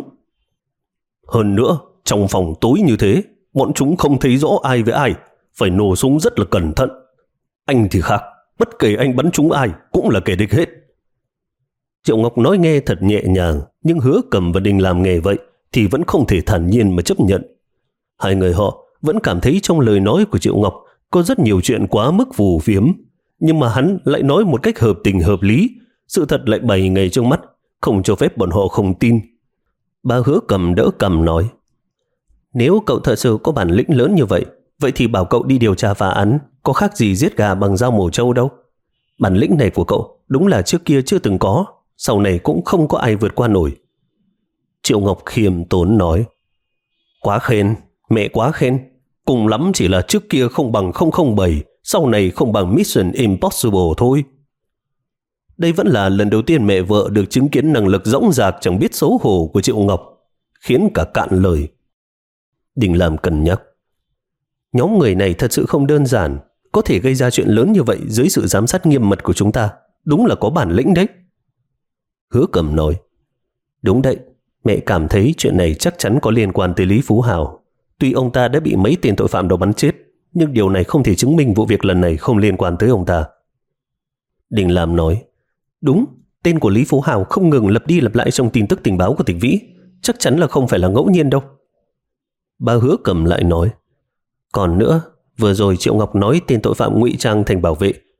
Hơn nữa, trong phòng tối như thế, bọn chúng không thấy rõ ai với ai, phải nổ súng rất là cẩn thận. Anh thì khác, bất kể anh bắn trúng ai cũng là kẻ địch hết. Triệu Ngọc nói nghe thật nhẹ nhàng, nhưng Hứa Cầm và Đình Lam nghe vậy thì vẫn không thể thản nhiên mà chấp nhận. Hai người họ vẫn cảm thấy trong lời nói của Triệu Ngọc có rất nhiều chuyện quá mức phù phiếm, nhưng mà hắn lại nói một cách hợp tình hợp lý, sự thật lại bày ngay trước mắt, không cho phép bọn họ không tin. Bà Hứa Cầm đỡ cằm nói: Nếu cậu thật sự có bản lĩnh lớn như vậy, vậy thì bảo cậu đi điều tra phá án, có khác gì giết gà bằng dao mổ trâu đâu. Bản lĩnh này của cậu đúng là trước kia chưa từng có, sau này cũng không có ai vượt qua nổi. Triệu Ngọc khiêm tốn nói: Quá khen, mẹ quá khen. Cùng lắm chỉ là trước kia không bằng không không bảy, sau này không bằng Mission Impossible thôi. Đây vẫn là lần đầu tiên mẹ vợ được chứng kiến năng lực dõng dạc chẳng biết xấu hổ của Triệu Ngọc, khiến cả cạn lời. Đình Lam cân nhắc: Nhóm người này thật sự không đơn giản, có thể gây ra chuyện lớn như vậy dưới sự giám sát nghiêm mật của chúng ta, đúng là có bản lĩnh đấy. Hứa Cầm nói: Đúng đấy, mẹ cảm thấy chuyện này chắc chắn có liên quan tới Lý Phú Hào. Tuy ông ta đã bị mấy tên tội phạm đó bắn chết, nhưng điều này không thể chứng minh vụ việc lần này không liên quan tới ông ta. Đình Lam nói: Đúng, tên của Lý Phú Hào không ngừng lặp đi lặp lại trong tin tức tình báo của Tịch Vĩ, chắc chắn là không phải là ngẫu nhiên đâu. Bà Hứa Cầm lại nói: Còn nữa, vừa rồi Triệu Ngọc nói tên tội phạm ngụy trang thành bảo vệ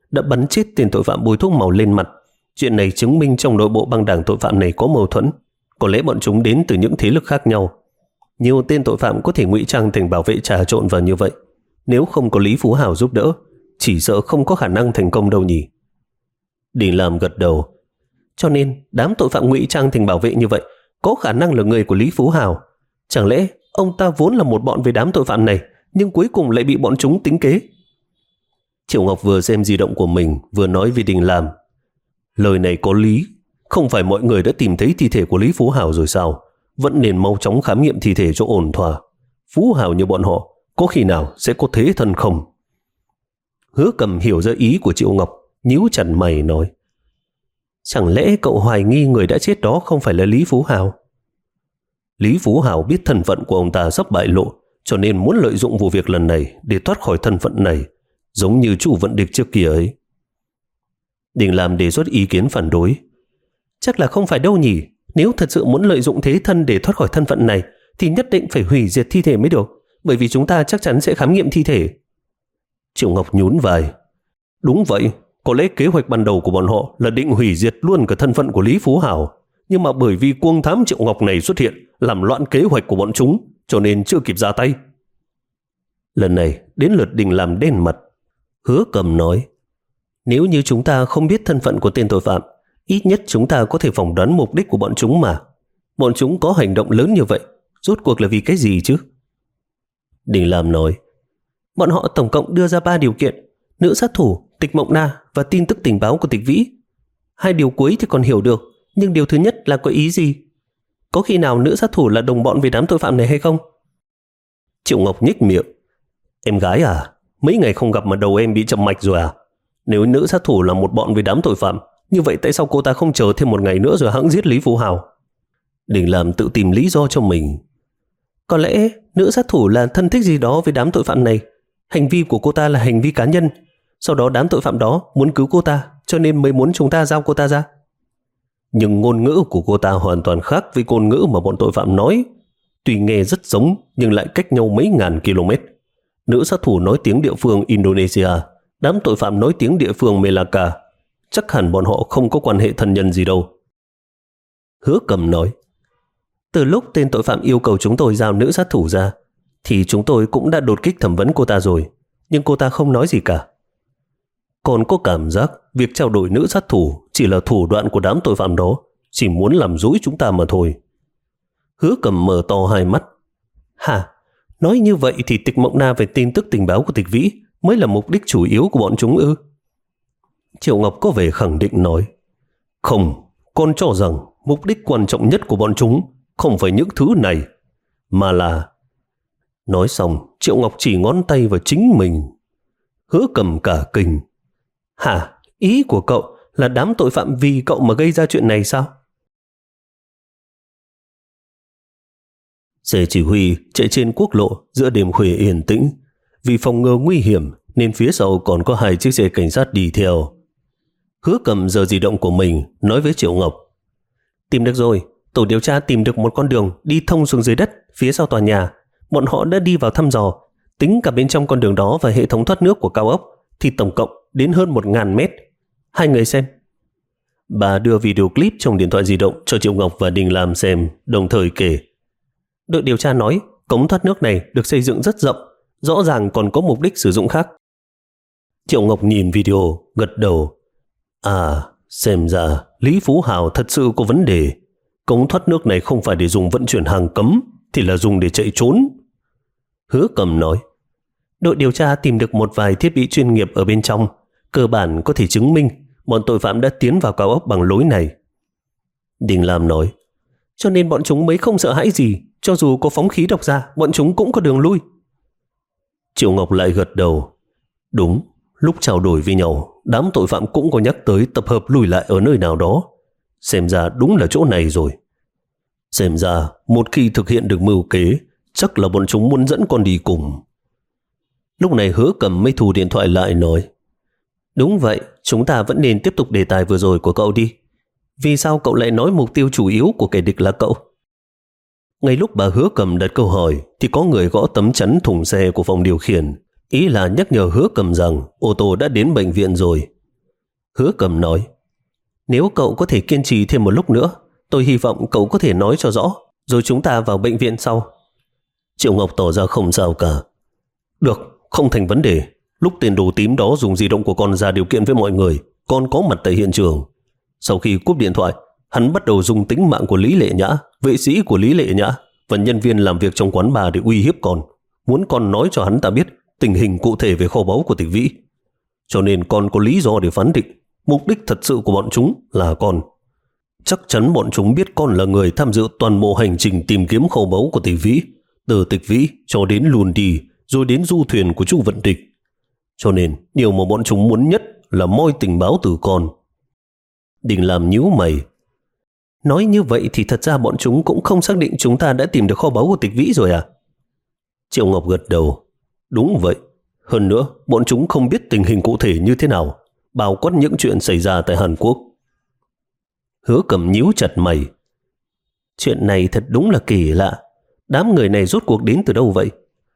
đã bắn chết tên tội phạm bôi thuốc màu lên mặt. Chuyện này chứng minh trong nội bộ băng đảng tội phạm này có mâu thuẫn. Có lẽ bọn chúng đến từ những thế lực khác nhau. Nhiều tên tội phạm có thể ngụy trang thành bảo vệ trà trộn vào như vậy. Nếu không có Lý Phú Hào giúp đỡ, chỉ sợ không có khả năng thành công đâu nhỉ. Đình Lam gật đầu. Cho nên đám tội phạm ngụy trang thành bảo vệ như vậy có khả năng là người của Lý Phú Hào. Chẳng lẽ ông ta vốn là một bọn với đám tội phạm này, nhưng cuối cùng lại bị bọn chúng tính kế? Triệu Ngọc vừa xem di động của mình vừa nói với Đình Lam. Lời này có lý. Không phải mọi người đã tìm thấy thi thể của Lý Phú Hào rồi sao? Vẫn nên mau chóng khám nghiệm thi thể cho ổn thỏa. Phú Hào như bọn họ có khi nào sẽ có thế thân không? Hứa Cầm hiểu ra ý của Triệu Ngọc, nhíu chặt mày nói. Chẳng lẽ cậu hoài nghi người đã chết đó không phải là Lý Phú Hào? Lý Phú Hào biết thân phận của ông ta sắp bại lộ, cho nên muốn lợi dụng vụ việc lần này để thoát khỏi thân phận này, giống như Chu Vận Địch trước kia ấy. Đình Lam đề xuất ý kiến phản đối. Chắc là không phải đâu nhỉ. Nếu thật sự muốn lợi dụng thế thân để thoát khỏi thân phận này thì nhất định phải hủy diệt thi thể mới được, bởi vì chúng ta chắc chắn sẽ khám nghiệm thi thể. Triệu Ngọc nhún vai. Đúng vậy, có lẽ kế hoạch ban đầu của bọn họ là định hủy diệt luôn cả thân phận của Lý Phú Hào, nhưng mà bởi vì cuồng thám Triệu Ngọc này xuất hiện làm loạn kế hoạch của bọn chúng, cho nên chưa kịp ra tay. Lần này đến lượt Đình Lam đen mặt. Hứa Cầm nói, nếu như chúng ta không biết thân phận của tên tội phạm, ít nhất chúng ta có thể phỏng đoán mục đích của bọn chúng mà. Bọn chúng có hành động lớn như vậy, rốt cuộc là vì cái gì chứ? Đình Lam nói, bọn họ tổng cộng đưa ra ba điều kiện: nữ sát thủ, Tịch Mộng Na và tin tức tình báo của Tịch Vĩ. Hai điều cuối thì còn hiểu được, nhưng điều thứ nhất là có ý gì? Có khi nào nữ sát thủ là đồng bọn với đám tội phạm này hay không? Triệu Ngọc nhếch miệng. Em gái à, mấy ngày không gặp mà đầu em bị chậm mạch rồi à? Nếu nữ sát thủ là một bọn với đám tội phạm, như vậy tại sao cô ta không chờ thêm một ngày nữa rồi hẵng giết Lý Phú Hào? Đình Lam tự tìm lý do cho mình. Có lẽ nữ sát thủ là thân thích gì đó với đám tội phạm này. Hành vi của cô ta là hành vi cá nhân. Sau đó đám tội phạm đó muốn cứu cô ta, cho nên mới muốn chúng ta giao cô ta ra. Nhưng ngôn ngữ của cô ta hoàn toàn khác với ngôn ngữ mà bọn tội phạm nói. Tuy nghe rất giống nhưng lại cách nhau mấy ngàn km. Nữ sát thủ nói tiếng địa phương Indonesia, đám tội phạm nói tiếng địa phương Melaka. Chắc hẳn bọn họ không có quan hệ thân nhân gì đâu. Hứa Cầm nói, từ lúc tên tội phạm yêu cầu chúng tôi giao nữ sát thủ ra thì chúng tôi cũng đã đột kích thẩm vấn cô ta rồi, nhưng cô ta không nói gì cả. Còn có cảm giác việc trao đổi nữ sát thủ chỉ là thủ đoạn của đám tội phạm đó, chỉ muốn làm dối chúng ta mà thôi. Hứa Cầm mở to hai mắt. Hả? Nói như vậy thì Tịch Mộng Na về tin tức tình báo của Tịch Vĩ mới là mục đích chủ yếu của bọn chúng ư? Triệu Ngọc có vẻ khẳng định nói, không, con cho rằng mục đích quan trọng nhất của bọn chúng không phải những thứ này, mà là... Nói xong, Triệu Ngọc chỉ ngón tay vào chính mình. Hứa Cầm cả kinh. Hả? Ý của cậu là đám tội phạm vì cậu mà gây ra chuyện này sao? Xe chỉ huy chạy trên quốc lộ giữa đêm khuya yên tĩnh. Vì phòng ngừa nguy hiểm nên phía sau còn có hai chiếc xe cảnh sát đi theo. Hứa Cầm giờ di động của mình nói với Triệu Ngọc, tìm được rồi, tổ điều tra tìm được một con đường đi thông xuống dưới đất phía sau tòa nhà. Bọn họ đã đi vào thăm dò, tính cả bên trong con đường đó và hệ thống thoát nước của cao ốc thì tổng cộng đến hơn một ngàn mét. Hai người xem. Bà đưa video clip trong điện thoại di động cho Triệu Ngọc và Đình Lam xem, đồng thời kể. Đội điều tra nói cống thoát nước này được xây dựng rất rộng, rõ ràng còn có mục đích sử dụng khác. Triệu Ngọc nhìn video, gật đầu. À, xem ra Lý Phú Hào thật sự có vấn đề. Cống thoát nước này không phải để dùng vận chuyển hàng cấm, thì là dùng để chạy trốn. Hứa Cầm nói, đội điều tra tìm được một vài thiết bị chuyên nghiệp ở bên trong, cơ bản có thể chứng minh bọn tội phạm đã tiến vào cao ốc bằng lối này. Đình Lam nói, cho nên bọn chúng mới không sợ hãi gì, cho dù có phóng khí độc ra, bọn chúng cũng có đường lui. Triệu Ngọc lại gật đầu. Đúng, lúc trao đổi với nhau, đám tội phạm cũng có nhắc tới tập hợp lùi lại ở nơi nào đó. Xem ra đúng là chỗ này rồi. Xem ra một khi thực hiện được mưu kế, chắc là bọn chúng muốn dẫn con đi cùng. Lúc này Hứa Cầm mới thu điện thoại lại nói, đúng vậy, chúng ta vẫn nên tiếp tục đề tài vừa rồi của cậu đi. Vì sao cậu lại nói mục tiêu chủ yếu của kẻ địch là cậu? Ngay lúc bà Hứa Cầm đặt câu hỏi thì có người gõ tấm chắn thùng xe của phòng điều khiển, ý là nhắc nhở Hứa Cầm rằng ô tô đã đến bệnh viện rồi, Hứa Cầm nói, nếu cậu có thể kiên trì thêm một lúc nữa, tôi hy vọng cậu có thể nói cho rõ, rồi chúng ta vào bệnh viện sau. Triệu Ngọc tỏ ra không sao cả. Được, không thành vấn đề. Lúc tên đồ tím đó dùng di động của con ra điều kiện với mọi người, con có mặt tại hiện trường. Sau khi cúp điện thoại, hắn bắt đầu dùng tính mạng của Lý Lệ Nhã, vệ sĩ của Lý Lệ Nhã và nhân viên làm việc trong quán bar để uy hiếp con, muốn con nói cho hắn ta biết tình hình cụ thể về kho báu của Tịch Vĩ. Cho nên con có lý do để phán định mục đích thật sự của bọn chúng là con. Chắc chắn bọn chúng biết con là người tham dự toàn bộ hành trình tìm kiếm kho báu của Tịch Vĩ, từ Tịch Vĩ cho đến Luân Đi, rồi đến du thuyền của Chu Vận Địch. Cho nên điều mà bọn chúng muốn nhất là moi tình báo từ con. Đình Lam nhíu mày. Nói như vậy thì thật ra bọn chúng cũng không xác định chúng ta đã tìm được kho báu của Tịch Vĩ rồi à? Triệu Ngọc gật đầu. Đúng vậy. Hơn nữa, bọn chúng không biết tình hình cụ thể như thế nào, bao quát những chuyện xảy ra tại Hàn Quốc. Hứa Cầm nhíu chặt mày. Chuyện này thật đúng là kỳ lạ. Đám người này rốt cuộc đến từ đâu vậy?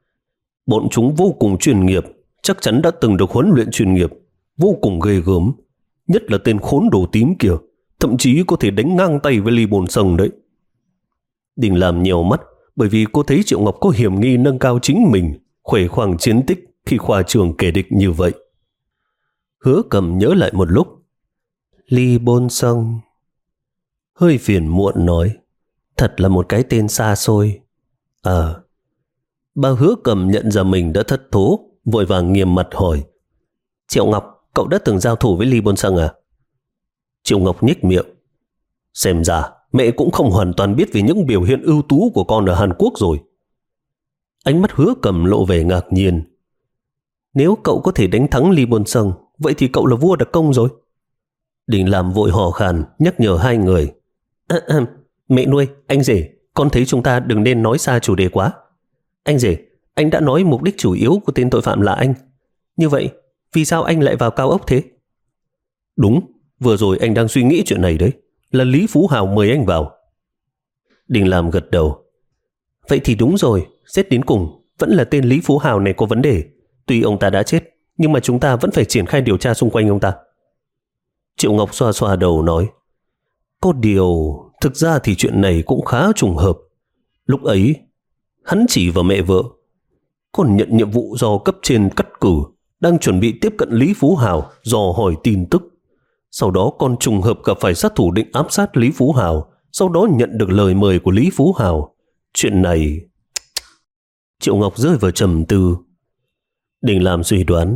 Bọn chúng vô cùng chuyên nghiệp, chắc chắn đã từng được huấn luyện chuyên nghiệp, vô cùng ghê gớm. Nhất là tên khốn đồ tím kìa, thậm chí có thể đánh ngang tay với Lee Bồn Sung đấy. Đình Lam nhiều mắt, bởi vì cô thấy Triệu Ngọc có hiểm nghi nâng cao chính mình, khoe khoang chiến tích khi khoa trường kẻ địch như vậy. Hứa Cầm nhớ lại một lúc. Lee Bồn Sung, hơi phiền muộn nói, thật là một cái tên xa xôi. À, bà Hứa Cầm nhận ra mình đã thất thố, vội vàng nghiêm mặt hỏi, Triệu Ngọc, cậu đã từng giao thủ với Lee Bồn Sung à? Triệu Ngọc nhếch miệng. Xem ra mẹ cũng không hoàn toàn biết về những biểu hiện ưu tú của con ở Hàn Quốc rồi. Ánh mắt Hứa Cầm lộ vẻ ngạc nhiên. Nếu cậu có thể đánh thắng Lee Bồn Sung, vậy thì cậu là vua đặc công rồi. Đình Lam vội hò khàn nhắc nhở hai người. À, à, mẹ nuôi, anh rể, con thấy chúng ta đừng nên nói xa chủ đề quá. Anh rể, anh đã nói mục đích chủ yếu của tên tội phạm là anh. Như vậy, vì sao anh lại vào cao ốc thế? Đúng, vừa rồi anh đang suy nghĩ chuyện này đấy. Là Lý Phú Hào mời anh vào. Đình Lam gật đầu. Vậy thì đúng rồi, xét đến cùng vẫn là tên Lý Phú Hào này có vấn đề. Tuy ông ta đã chết, nhưng mà chúng ta vẫn phải triển khai điều tra xung quanh ông ta. Triệu Ngọc xoa xoa đầu nói, có điều, thực ra thì chuyện này cũng khá trùng hợp. Lúc ấy, hắn chỉ vào mẹ vợ. Còn nhận nhiệm vụ do cấp trên cắt cử, đang chuẩn bị tiếp cận Lý Phú Hào dò hỏi tin tức. Sau đó còn trùng hợp gặp phải sát thủ định ám sát Lý Phú Hào, sau đó nhận được lời mời của Lý Phú Hào. Chuyện này... Triệu Ngọc rơi vào trầm tư. Đình Lam suy đoán.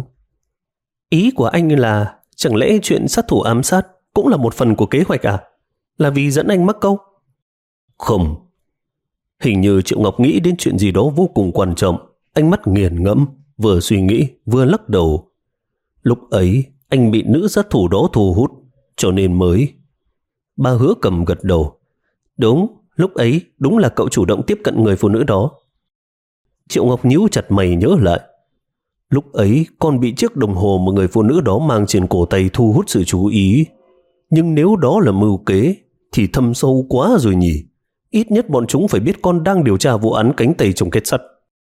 Ý của anh là chẳng lẽ chuyện sát thủ ám sát cũng là một phần của kế hoạch à? Là vì dẫn anh mắc câu? Không. Hình như Triệu Ngọc nghĩ đến chuyện gì đó vô cùng quan trọng. Ánh mắt nghiền ngẫm, vừa suy nghĩ vừa lắc đầu. Lúc ấy anh bị nữ sát thủ đó thu hút, cho nên mới... Bà Hứa Cầm gật đầu. Đúng, lúc ấy đúng là cậu chủ động tiếp cận người phụ nữ đó. Triệu Ngọc nhíu chặt mày nhớ lại. Lúc ấy con bị chiếc đồng hồ mà người phụ nữ đó mang trên cổ tay thu hút sự chú ý. Nhưng nếu đó là mưu kế thì thâm sâu quá rồi nhỉ. Ít nhất bọn chúng phải biết con đang điều tra vụ án cánh tay trong kết sắt.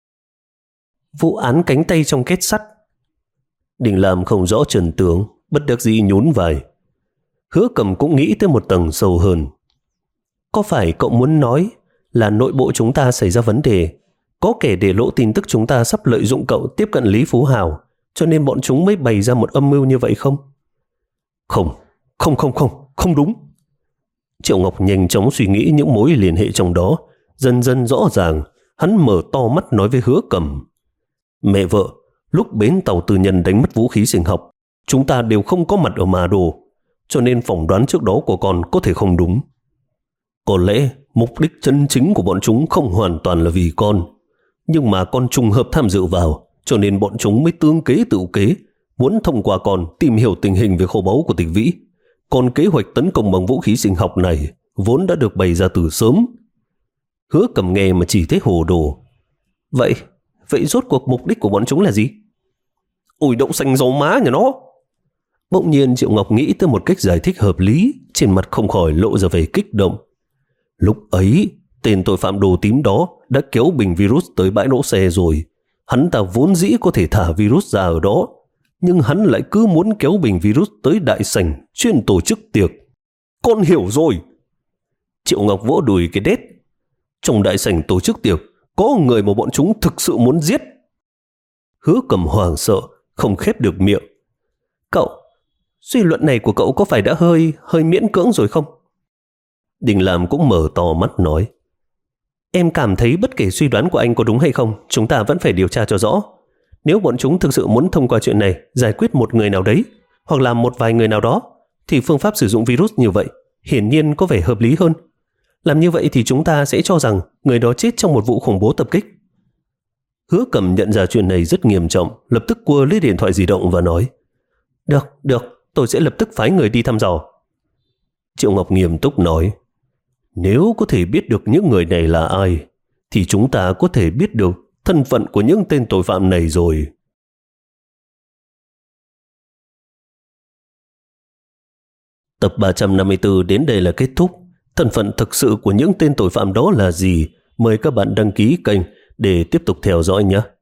Vụ án cánh tay trong kết sắt? Đình Lam không rõ trần tướng, bất đắc dĩ nhún vai. Hứa Cầm cũng nghĩ tới một tầng sâu hơn. Có phải cậu muốn nói là nội bộ chúng ta xảy ra vấn đề, có kẻ để lộ tin tức chúng ta sắp lợi dụng cậu tiếp cận Lý Phú Hào, cho nên bọn chúng mới bày ra một âm mưu như vậy không? Không, không không không, không đúng. Triệu Ngọc nhanh chóng suy nghĩ những mối liên hệ trong đó, dần dần rõ ràng. Hắn mở to mắt nói với Hứa Cầm. Mẹ vợ, lúc bến tàu tư nhân đánh mất vũ khí sinh học, chúng ta đều không có mặt ở Mà Đồ, cho nên phỏng đoán trước đó của con có thể không đúng. Có lẽ mục đích chân chính của bọn chúng không hoàn toàn là vì con, nhưng mà con trùng hợp tham dự vào, cho nên bọn chúng mới tương kế tự kế, muốn thông qua con tìm hiểu tình hình về kho báu của Tịch Vĩ. Còn kế hoạch tấn công bằng vũ khí sinh học này vốn đã được bày ra từ sớm. Hứa Cầm nghe mà chỉ thấy hồ đồ. Vậy, vậy rốt cuộc mục đích của bọn chúng là gì? Ôi đậu xanh dầu má nhà nó. Bỗng nhiên Triệu Ngọc nghĩ tới một cách giải thích hợp lý, trên mặt không khỏi lộ ra vẻ kích động. Lúc ấy, tên tội phạm đồ tím đó đã kéo bình virus tới bãi đỗ xe rồi. Hắn ta vốn dĩ có thể thả virus ra ở đó, nhưng hắn lại cứ muốn kéo bình virus tới đại sảnh chuyên tổ chức tiệc. Con hiểu rồi. Triệu Ngọc vỗ đùi cái đét. Trong đại sảnh tổ chức tiệc có người mà bọn chúng thực sự muốn giết. Hứa Cầm hoảng sợ, không khép được miệng. Cậu, suy luận này của cậu có phải đã hơi, hơi miễn cưỡng rồi không? Đình Lam cũng mở to mắt nói. Em cảm thấy bất kể suy đoán của anh có đúng hay không, chúng ta vẫn phải điều tra cho rõ. Nếu bọn chúng thực sự muốn thông qua chuyện này giải quyết một người nào đấy, hoặc là một vài người nào đó, thì phương pháp sử dụng virus như vậy hiển nhiên có vẻ hợp lý hơn. Làm như vậy thì chúng ta sẽ cho rằng người đó chết trong một vụ khủng bố tập kích. Hứa Cầm nhận ra chuyện này rất nghiêm trọng, lập tức quơ lấy điện thoại di động và nói. Được, được, tôi sẽ lập tức phái người đi thăm dò. Triệu Ngọc nghiêm túc nói. Nếu có thể biết được những người này là ai, thì chúng ta có thể biết được thân phận của những tên tội phạm này rồi. Tập ba trăm năm mươi tư đến đây là kết thúc. Thân phận thực sự của những tên tội phạm đó là gì? Mời các bạn đăng ký kênh để tiếp tục theo dõi nhé.